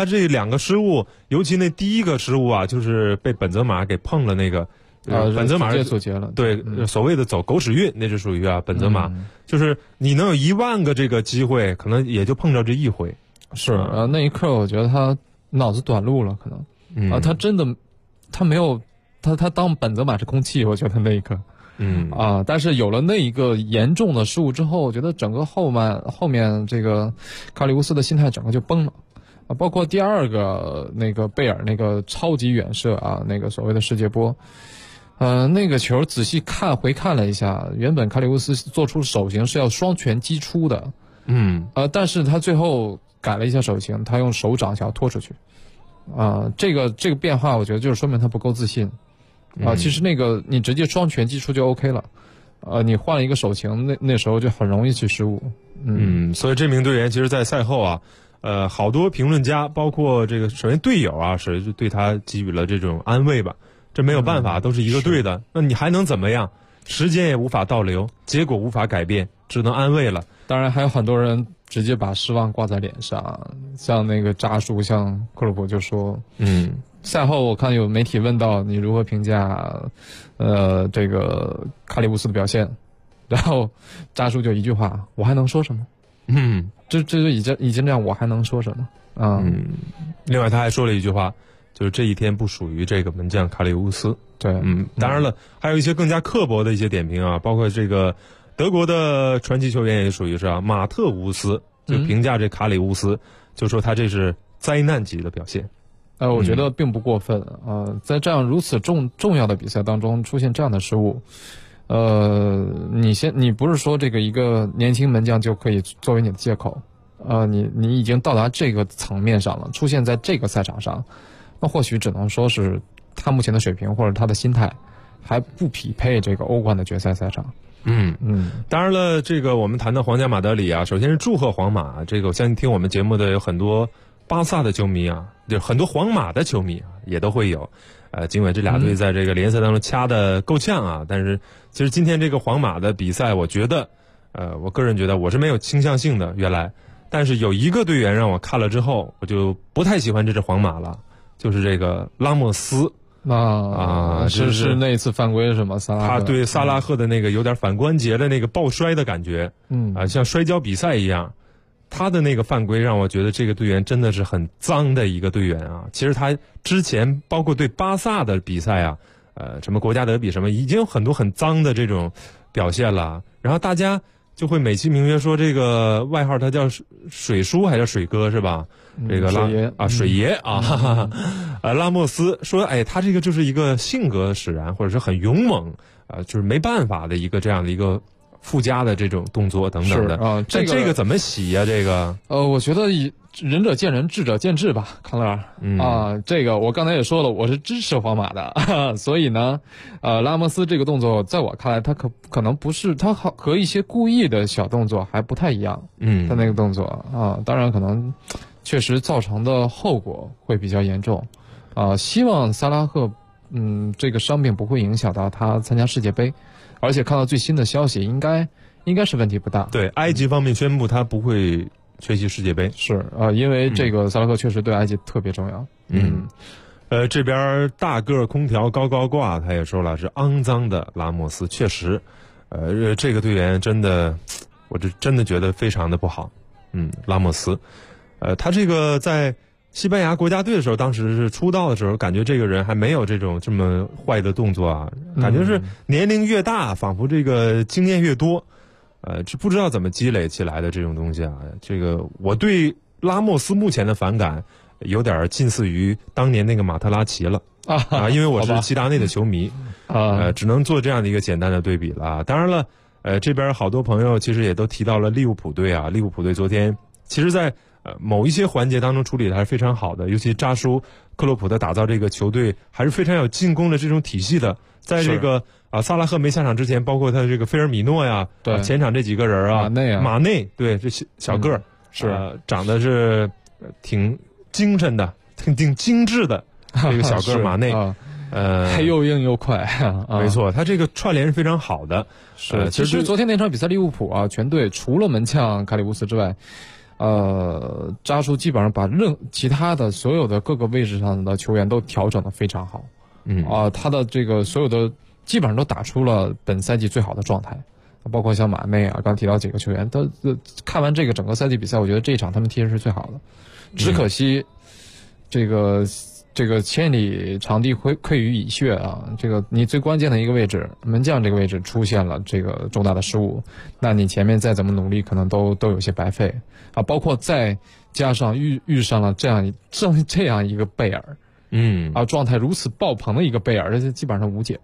2个失误，尤其那第一个失误啊，就是被本泽马给碰了那个，本泽马直接阻截了。 对，所谓的走狗屎运，那是属于本泽马，就是你能有10000个这个机会，可能也就碰着这一回。 是那一刻我觉得他脑子短路了，可能他真的他没有他当本泽马是空气，我觉得那一刻。但是有了那一个严重的失误之后，我觉得整个后面这个卡里乌斯的心态整个就崩了包括第2个那个贝尔那个超级远射啊，那个所谓的世界波， 那个球仔细回看了一下，原本卡里乌斯做出手型是要双拳击出的，但是他最后改了一下手型，他用手掌想要拖出去，这个变化我觉得就是说明他不够自信，其实那个你直接双拳击出就 OK 了，你换了一个手型，那时候就很容易去失误， 所以这名队员其实在赛后啊，好多评论家，包括这个首先队友啊，是对他给予了这种安慰吧。这没有办法，都是一个队的，那你还能怎么样？时间也无法倒流，结果无法改变，只能安慰了。 当然还有很多人直接把失望挂在脸上，像那个扎叔，像克洛普就说，赛后我看有媒体问到你如何评价，这个卡里乌斯的表现，然后扎叔就一句话，我还能说什么？这就已经这样，我还能说什么？ 另外他还说了一句话。就是这一天不属于这个门将卡里乌斯。 对， 当然了，还有一些更加刻薄的一些点评啊，包括这个德国的传奇球员也属于是马特乌斯，就评价这卡里乌斯，就说他这是灾难级的表现。 我觉得并不过分在这样如此重要的比赛当中出现这样的失误，你不是说这个一个年轻门将就可以作为你的借口，你已经到达这个层面上了，出现在这个赛场上。那或许只能说是他目前的水平或者他的心态还不匹配这个欧冠的决赛赛场。 当然了，这个我们谈到皇家马德里啊，首先是祝贺皇马。这个我相信听我们节目的有很多巴萨的球迷啊，就很多皇马的球迷啊，也都会有。尽管这俩队在这个联赛当中掐得够呛啊，但是其实今天这个皇马的比赛，我觉得，我个人觉得我是没有倾向性的原来，但是有一个队员让我看了之后，我就不太喜欢这支皇马了。就是这个拉莫斯是那一次犯规是吗？ 他对萨拉赫的那个有点反关节的那个抱摔的感觉，像摔跤比赛一样，他的那个犯规让我觉得这个队员真的是很脏的一个队员啊。其实他之前包括对巴萨的比赛啊，什么国家德比什么，已经有很多很脏的这种表现了，然后大家就会美其名曰说这个外号他叫水叔还是水哥是吧？这个水爷啊，拉莫斯说，他这个就是一个性格使然，或者是很勇猛，就是没办法的一个这样的一个附加的这种动作等等的这个怎么洗呀？这个我觉得仁者见仁，智者见智吧，康乐这个我刚才也说了，我是支持皇马的，所以呢，拉莫斯这个动作在我看来，他可能不是他和一些故意的小动作还不太一样，他那个动作当然可能。确实造成的后果会比较严重，希望萨拉赫，这个伤病不会影响到他参加世界杯，而且看到最新的消息，应该是问题不大。 对，埃及方面宣布他不会缺席世界杯， 是因为这个萨拉赫确实对埃及特别重要。 这边大个空调高高挂，他也说了是肮脏的拉莫斯，确实，这个队员真的，我这真的觉得非常的不好。拉莫斯。他这个在西班牙国家队的时候，当时是出道的时候，感觉这个人还没有这么坏的动作啊，感觉是年龄越大，仿佛这个经验越多，这不知道怎么积累起来的这种东西啊。这个我对拉莫斯目前的反感，有点近似于当年那个马特拉齐了因为我是齐达内的球迷只能做这样的一个简单的对比了。当然了，这边好多朋友其实也都提到了利物浦队啊，利物浦队昨天其实在某一些环节当中处理的还是非常好的，尤其扎叔克洛普的打造这个球队还是非常有进攻的这种体系的。在这个萨拉赫没下场之前，包括他这个菲尔米诺呀， 对前场这几个人马内对这小个是长得是挺精神的，挺精致的这个小个马内。 还又硬又快没错，他这个串联是非常好的。 是，其实昨天那场比赛利物浦全队除了门将卡里乌斯之外，扎叔基本上把其他的所有的各个位置上的球员都调整得非常好。他的这个所有的基本上都打出了本赛季最好的状态，包括像马内刚提到几个球员，都看完这个整个赛季比赛，我觉得这一场他们踢的是最好的。只可惜这个千里场地溃于蚁穴这个你最关键的一个位置，门将这个位置出现了这个重大的失误，那你前面再怎么努力，可能都有些白费包括再加上遇上了这样一个贝尔，状态如此爆棚的一个贝尔，这基本上无解。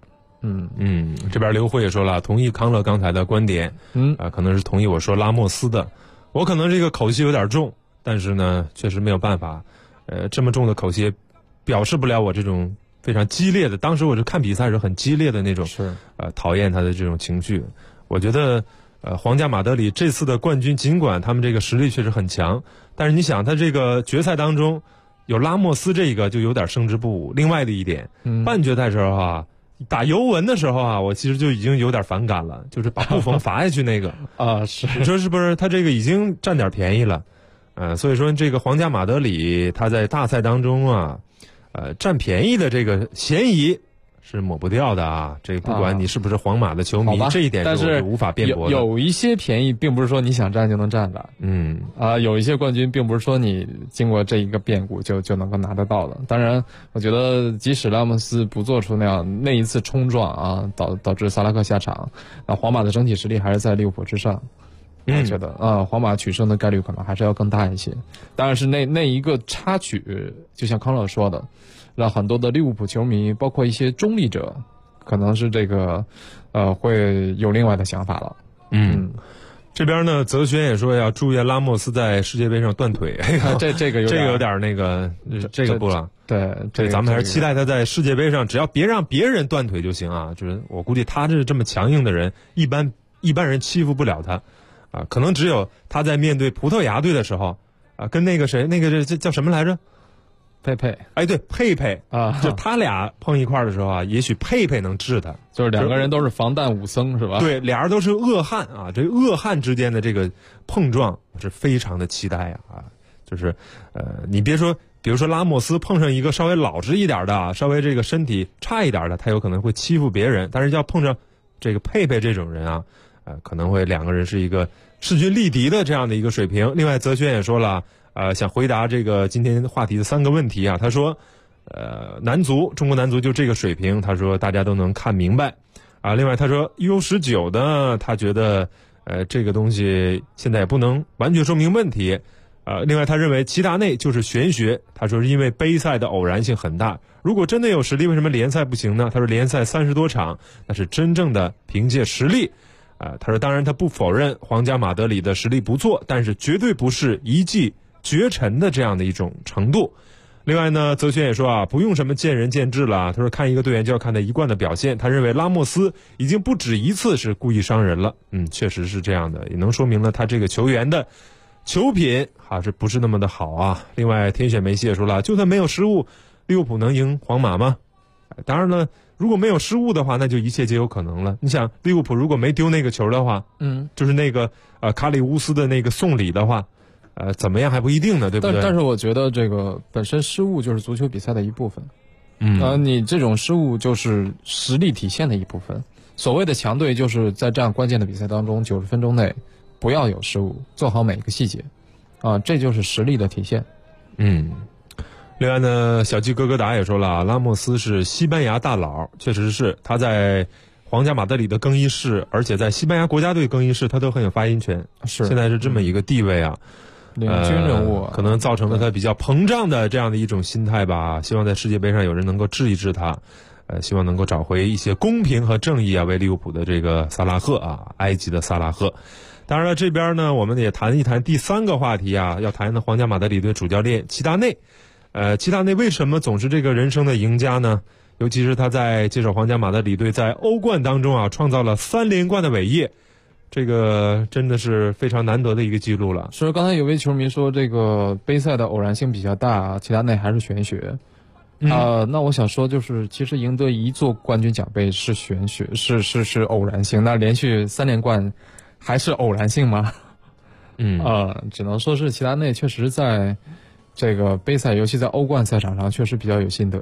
这边刘慧也说了，同意康乐刚才的观点，可能是同意我说拉莫斯的，我可能这个口气有点重，但是呢，确实没有办法，这么重的口气，表示不了我这种非常激烈的，当时我是看比赛时很激烈的那种，讨厌他的这种情绪。我觉得，皇家马德里这次的冠军，尽管他们这个实力确实很强，但是你想，他这个决赛当中有拉莫斯这个就有点胜之不武。另外的一点，半决赛时候啊。打尤文的时候啊，我其实就已经有点反感了，就是把布冯罚下去那个是你说是不是？他这个已经占点便宜了，所以说这个皇家马德里他在大赛当中啊，占便宜的这个嫌疑是抹不掉的啊。这不管你是不是皇马的球迷，这一点是无法辩驳的。 有一些便宜，并不是说你想占就能占的。有一些冠军，并不是说你经过这一个变故就能够拿得到的。当然，我觉得即使拉莫斯不做出那一次冲撞啊，导致萨拉赫下场，皇马的整体实力还是在利物浦之上。我觉得皇马取胜的概率可能还是要更大一些。当然是那一个插曲，就像康乐说的，让很多的利物浦球迷，包括一些中立者，可能是这个会有另外的想法了。 这边呢，泽轩也说要祝愿拉莫斯在世界杯上断腿。 这个有点那个，这个不了。 对， 咱们还是期待他在世界杯上，只要别让别人断腿就行啊。就是我估计他这么强硬的人，一般人欺负不了他。可能只有他在面对葡萄牙队的时候，跟那个谁，那个这叫什么来着？ 佩佩， 对，佩佩啊，就他俩碰一块的时候啊，也许佩佩能治他， 就是两个人都是防弹武僧是吧？ 对，俩人都是恶汉啊，这恶汉之间的这个碰撞是非常的期待啊，就是你别说，比如说拉莫斯碰上一个稍微老实一点的，稍微这个身体差一点的，他有可能会欺负别人，但是要碰上这个佩佩这种人啊，可能会两个人是一个势均力敌的这样的一个水平。另外，泽轩也说了。想回答这个今天话题的3个问题啊，他说，中国男足就这个水平，他说大家都能看明白，另外他说 U19 呢，他觉得这个东西现在也不能完全说明问题，另外他认为齐达内就是玄学，他说因为杯赛的偶然性很大，如果真的有实力，为什么联赛不行呢？他说联赛30多场，那是真正的凭借实力。他说当然他不否认皇家马德里的实力不错，但是绝对不是一骑绝尘的这样的一种程度。另外呢，泽轩也说不用什么见仁见智了，他说看一个队员就要看他一贯的表现，他认为拉莫斯已经不止一次是故意伤人了，确实是这样的，也能说明了他这个球员的球品是不是那么的好啊。另外天选梅西也说了，就算没有失误，利物浦能赢皇马吗？当然了，如果没有失误的话，那就一切皆有可能了。你想利物浦如果没丢那个球的话，就是那个卡里乌斯的那个送礼的话，怎么样还不一定呢，对不对？ 但是我觉得这个本身失误就是足球比赛的一部分，你这种失误就是实力体现的一部分。所谓的强队就是在这样关键的比赛当中，90分钟内不要有失误，做好每一个细节，这就是实力的体现。 另外呢，小鸡哥哥达也说了，拉莫斯是西班牙大佬，确实是他在皇家马德里的更衣室，而且在西班牙国家队更衣室，他都很有发言权。 是， 现在是这么一个地位啊， 领军人物可能造成了他比较膨胀的这样的一种心态吧。希望在世界杯上有人能够治一治他，希望能够找回一些公平和正义啊，为利物浦的这个萨拉赫埃及的萨拉赫。当然了，这边呢，我们也谈一谈第3个话题啊，要谈的皇家马德里队主教练齐达内。齐达内为什么总是这个人生的赢家呢？尤其是他在接手皇家马德里队，在欧冠当中创造了3连冠的伟业，这个真的是非常难得的一个记录了。 是，刚才有位球迷说这个杯赛的偶然性比较大，齐达内还是玄学。那我想说，就是其实赢得1座冠军奖杯是玄学，是偶然性。那连续3连冠还是偶然性吗？只能说是齐达内确实在这个杯赛，尤其在欧冠赛场上，确实比较有心得。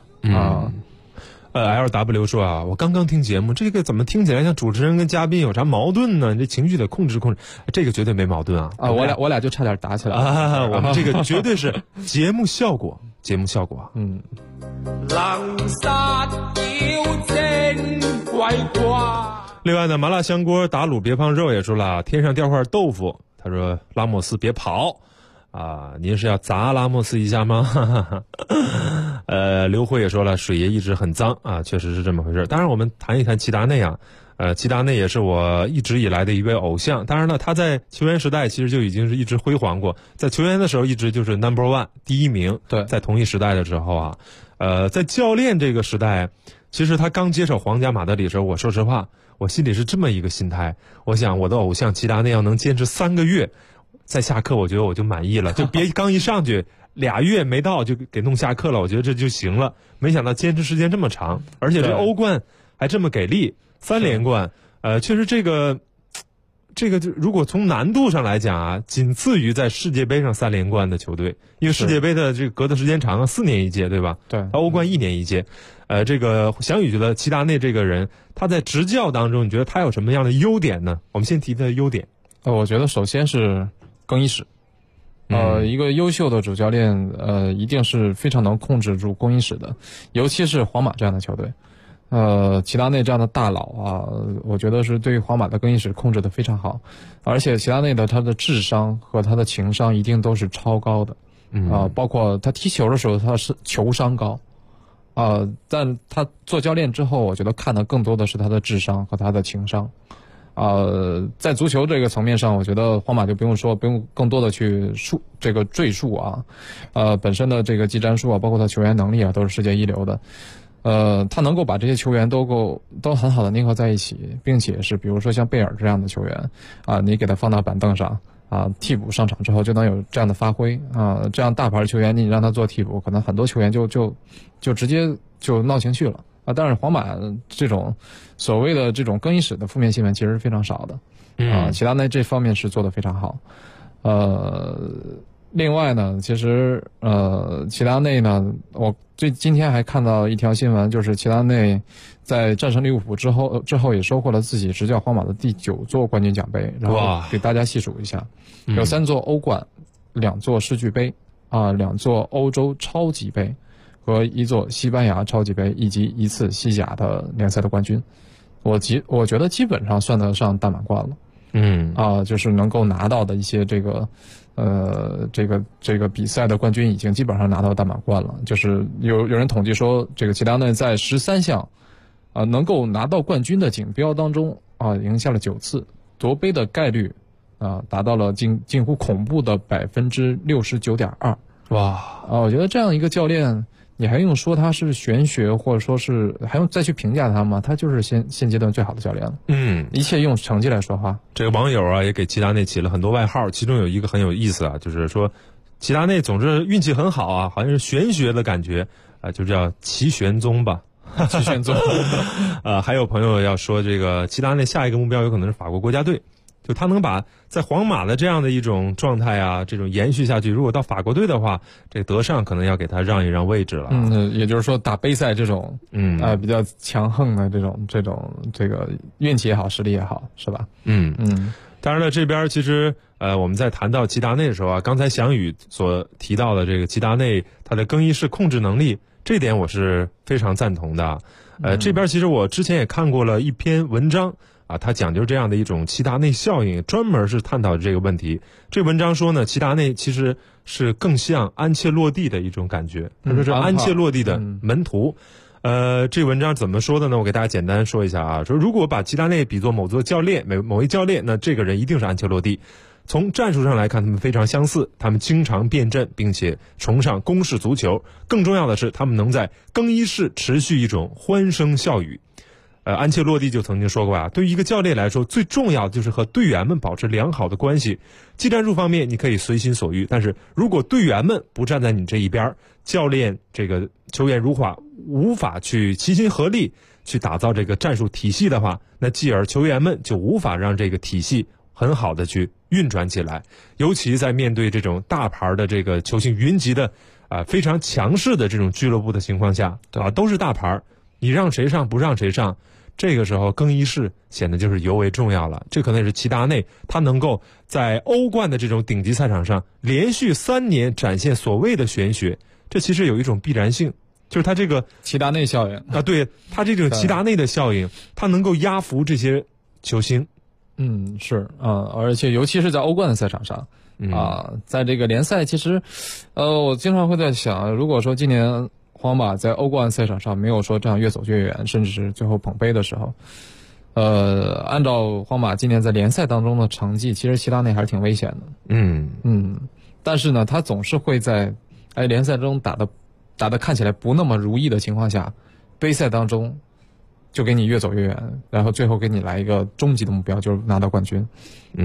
LW 说我刚刚听节目，这个怎么听起来像主持人跟嘉宾有啥矛盾呢？这情绪得控制。这个绝对没矛盾我俩就差点打起来了我们这个绝对是节目效果。另外呢，麻辣香锅打卤别胖肉也说了，天上掉块豆腐，他说拉莫斯别跑。 您是要砸拉莫斯一下吗？刘辉也说了，水爷一直很脏啊，确实是这么回事。当然我们谈一谈齐达内啊，齐达内也是我一直以来的一位偶像。当然了，他在球员时代其实就已经是一直辉煌过，在球员的时候一直就是 No.1 第一名。 对， 在同一时代的时候啊，在教练这个时代，其实他刚接手皇家马德里的时候，我说实话，我心里是这么一个心态，我想我的偶像齐达内要能坚持3个月，再下课我觉得我就满意了，就别刚一上去2月没到就给弄下课了，我觉得这就行了。没想到坚持时间这么长，而且这欧冠还这么给力，3连冠，确实这个就如果从难度上来讲啊，仅次于在世界杯上3连冠的球队，因为世界杯的这个隔的时间长啊，4年一届，对吧？ 对， 欧冠1年一届。这个翔宇觉得齐达内这个人，他在执教当中，你觉得他有什么样的优点呢？我们先提他的优点。 我觉得首先是更衣室。一个优秀的主教练，一定是非常能控制住更衣室的，尤其是皇马这样的球队。齐达内这样的大佬啊，我觉得是对于皇马的更衣室控制的非常好，而且齐达内他的智商和他的情商一定都是超高的。包括他踢球的时候，他是球商高。但他做教练之后，我觉得看的更多的是他的智商和他的情商。在足球这个层面上，我觉得皇马就不用更多的去赘述啊。本身的这个技战术啊，包括他球员能力啊，都是世界一流的。他能够把这些球员都很好的捏合在一起，并且是比如说像贝尔这样的球员啊，你给他放到板凳上啊，替补上场之后就能有这样的发挥啊。这样大牌球员你让他做替补，可能很多球员就直接就闹情绪了啊。但是皇马这种所谓的这种更衣室的负面新闻其实是非常少的啊。齐达内这方面是做得非常好。另外呢，其实齐达内呢，我今天还看到一条新闻，就是齐达内在战胜利物浦之后也收获了自己执教皇马的第9座冠军奖杯，然后给大家细数一下，有3座欧冠，2座世俱杯，2座欧洲超级杯和1座西班牙超级杯，以及1次西甲的联赛的冠军。我觉得基本上算得上大满贯了。就是能够拿到的一些这个比赛的冠军已经基本上拿到大满贯了。就是有人统计说，这个齐达内在13项能够拿到冠军的锦标当中赢下了9次，夺杯的概率达到了近乎恐怖的69.2%。哇！我觉得这样一个教练，你还用说他是玄学，或者说是还用再去评价他吗？他就是现阶段最好的教练了。一切用成绩来说话。 这个网友啊也给齐达内起了很多外号，其中有一个很有意思啊，就是说齐达内总之运气很好啊，好像是玄学的感觉就叫齐玄宗吧。 齐玄宗。 还有朋友要说，这个齐达内下一个目标有可能是法国国家队。就他能把在皇马的这样的一种状态啊，这种延续下去，如果到法国队的话，这个德尚可能要给他让一让位置了。 也就是说打杯赛这种比较强横的这个运气也好，实力也好，是吧？ 当然了，这边其实我们在谈到齐达内的时候啊，刚才翔宇所提到的这个齐达内他的更衣室控制能力，这点我是非常赞同的。这边其实我之前也看过了一篇文章。他讲究这样的一种齐达内效应，专门是探讨这个问题。这文章说呢，齐达内其实是更像安切洛蒂的一种感觉，他说是安切洛蒂的门徒。这文章怎么说的呢？我给大家简单说一下啊，说如果把齐达内比作某位教练，那这个人一定是安切洛蒂。从战术上来看，他们非常相似，他们经常变阵，并且崇尚攻势足球。更重要的是，他们能在更衣室持续一种欢声笑语。安切洛蒂就曾经说过对于一个教练来说，最重要的就是和队员们保持良好的关系。技战术方面你可以随心所欲，但是如果队员们不站在你这一边，教练这个球员无法去齐心合力去打造这个战术体系的话，那继而球员们就无法让这个体系很好的去运转起来。尤其在面对这种大牌的这个球星云集的非常强势的这种俱乐部的情况下，都是大牌，你让谁上不让谁上，这个时候更衣室显得就是尤为重要了。这可能也是齐达内他能够在欧冠的这种顶级赛场上连续3年展现所谓的玄学，这其实有一种必然性，就是他这个齐达内效应对，他这种齐达内的效应，他能够压服这些球星。 是而且尤其是在欧冠的赛场上， 在这个联赛，其实，我经常会在想，如果说今年皇马在欧冠赛场上没有说这样越走越远，甚至是最后捧杯的时候，按照皇马今年在联赛当中的成绩，其实齐达内还是挺危险的。但是呢，他总是会在联赛中打的看起来不那么如意的情况下，杯赛当中就给你越走越远，然后最后给你来一个终极的目标，就是拿到冠军。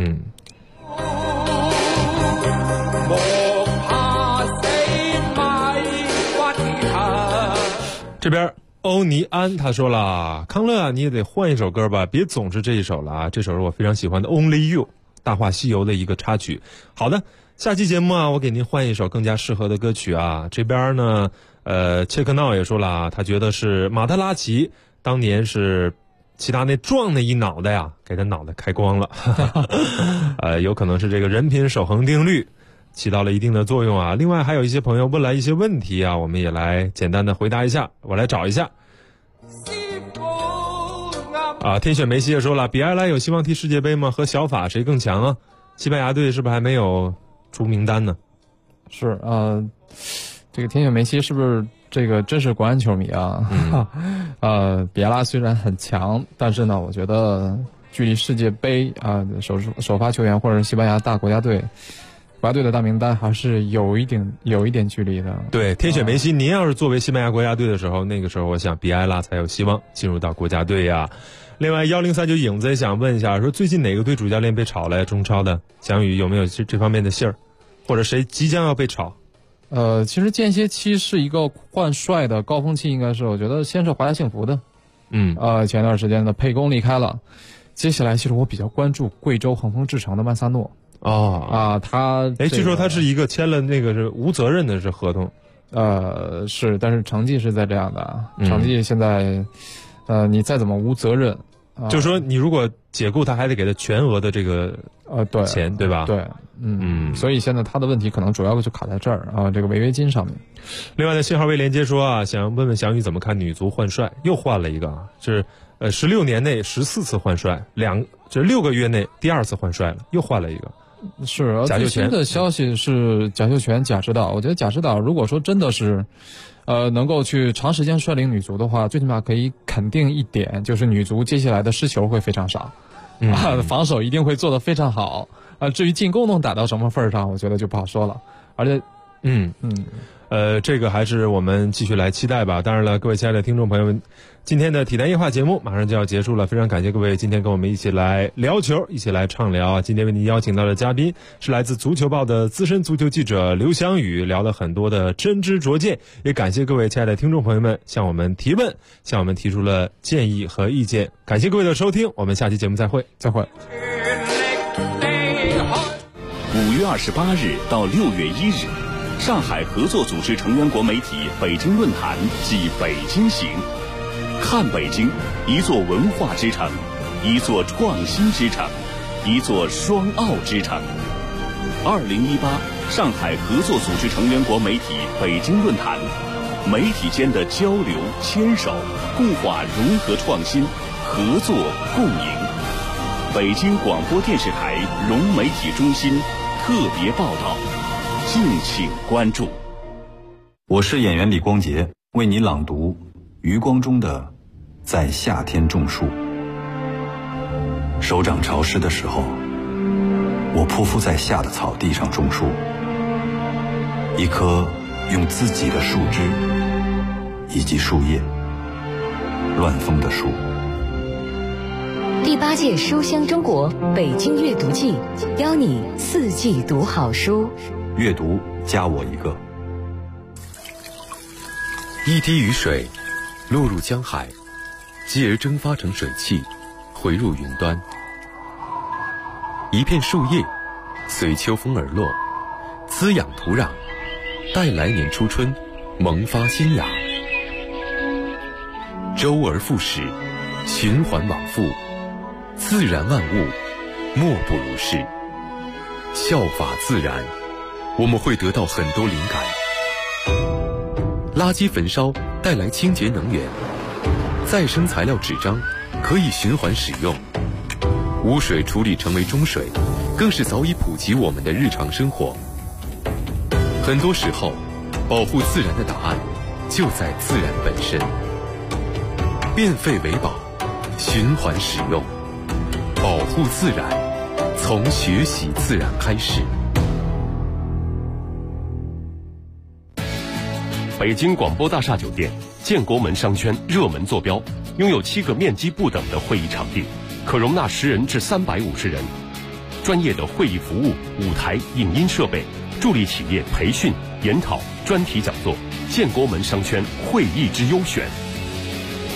这边欧尼安他说了，康乐啊，你也得换一首歌吧，别总是这一首了啊，这首是我非常喜欢的 Only You 大话西游的一个插曲。好的，下期节目啊，我给您换一首更加适合的歌曲啊。这边呢切克闹也说了啊，他觉得是马特拉齐当年是齐达内撞那一脑袋呀，给他脑袋开光了有可能是这个人品守恒定律起到了一定的作用啊。另外还有一些朋友问来一些问题啊，我们也来简单的回答一下。我来找一下天选梅西也说了，比埃莱有希望踢世界杯吗？和小法谁更强啊？西班牙队是不是还没有出名单呢？ 是这个天选梅西是不是这个真是国安球迷啊？比埃拉虽然很强，但是呢，我觉得距离世界杯首发球员或者是西班牙大国家队的大名单还是有一点距离的。 对，天选梅西，您要是作为西班牙国家队的时候，那个时候我想比埃拉才有希望进入到国家队呀。另外1039影子也想问一下，说最近哪个队主教练被炒了呀？中超的翔宇有没有这方面的信儿，或者谁即将要被炒？ 其实间歇期是一个换帅的高峰期，应该是我觉得先是华夏幸福的，前段时间的沛公离开了，接下来其实我比较关注贵州恒丰智诚的曼萨诺。据说他是一个签了那个是无责任的是合同， 是，但是成绩是在这样的，成绩现在，你再怎么无责任， 就是说你如果解雇他，还得给他全额的这个对钱，对吧？ 对，所以现在他的问题可能主要就卡在这儿啊，这个违约金上面。 另外的信号未连接说啊，想问问翔宇怎么看女足换帅，又换了一个啊，是16年内14次换帅这6个月内第2次换帅了，又换了一个。 是最新的消息是贾秀全贾指导，我觉得贾指导如果说真的是能够去长时间率领女足的话，最起码可以肯定一点，就是女足接下来的失球会非常少，防守一定会做得非常好至于进攻能打到什么份上，我觉得就不好说了。而且这个还是我们继续来期待吧。当然了，各位亲爱的听众朋友们，今天的体坛夜话节目马上就要结束了，非常感谢各位今天跟我们一起来聊球，一起来畅聊啊。今天为您邀请到的嘉宾是来自足球报的资深足球记者刘翔宇，聊了很多的真知灼见，也感谢各位亲爱的听众朋友们向我们提问，向我们提出了建议和意见。感谢各位的收听，我们下期节目再会。 5 月28日到6月1日，上海合作组织成员国媒体北京论坛暨北京行，看北京，一座文化之城，一座创新之城，一座双奥之城。2018上海合作组织成员国媒体北京论坛，媒体间的交流牵手，固化融合创新，合作共赢。北京广播电视台融媒体中心特别报道，敬请关注。 我是演员李光洁，为你朗读余光中的《在夏天种树》。手掌潮湿的时候，我匍匐在夏的草地上种树，一棵用自己的树枝以及树叶乱封的树。 第8届书香中国北京阅读季，邀你4季读好书。 阅读加我一个。 一滴雨水落入江海，继而蒸发成水汽，回入云端。一片树叶随秋风而落，滋养土壤，待来年初春萌发新芽。周而复始，循环往复，自然万物莫不如是。效法自然，我们会得到很多灵感。垃圾焚烧带来清洁能源，再生材料纸张可以循环使用，污水处理成为中水， 更是早已普及我们的日常生活。很多时候，保护自然的答案就在自然本身。变废为宝，循环使用，保护自然，从学习自然开始。 北京广播大厦酒店建国门商圈热门坐标，拥有7个面积不等的会议场地，可容纳10人至350人。专业的会议服务、舞台、影音设备，助力企业培训、研讨、专题讲座。建国门商圈会议之优选。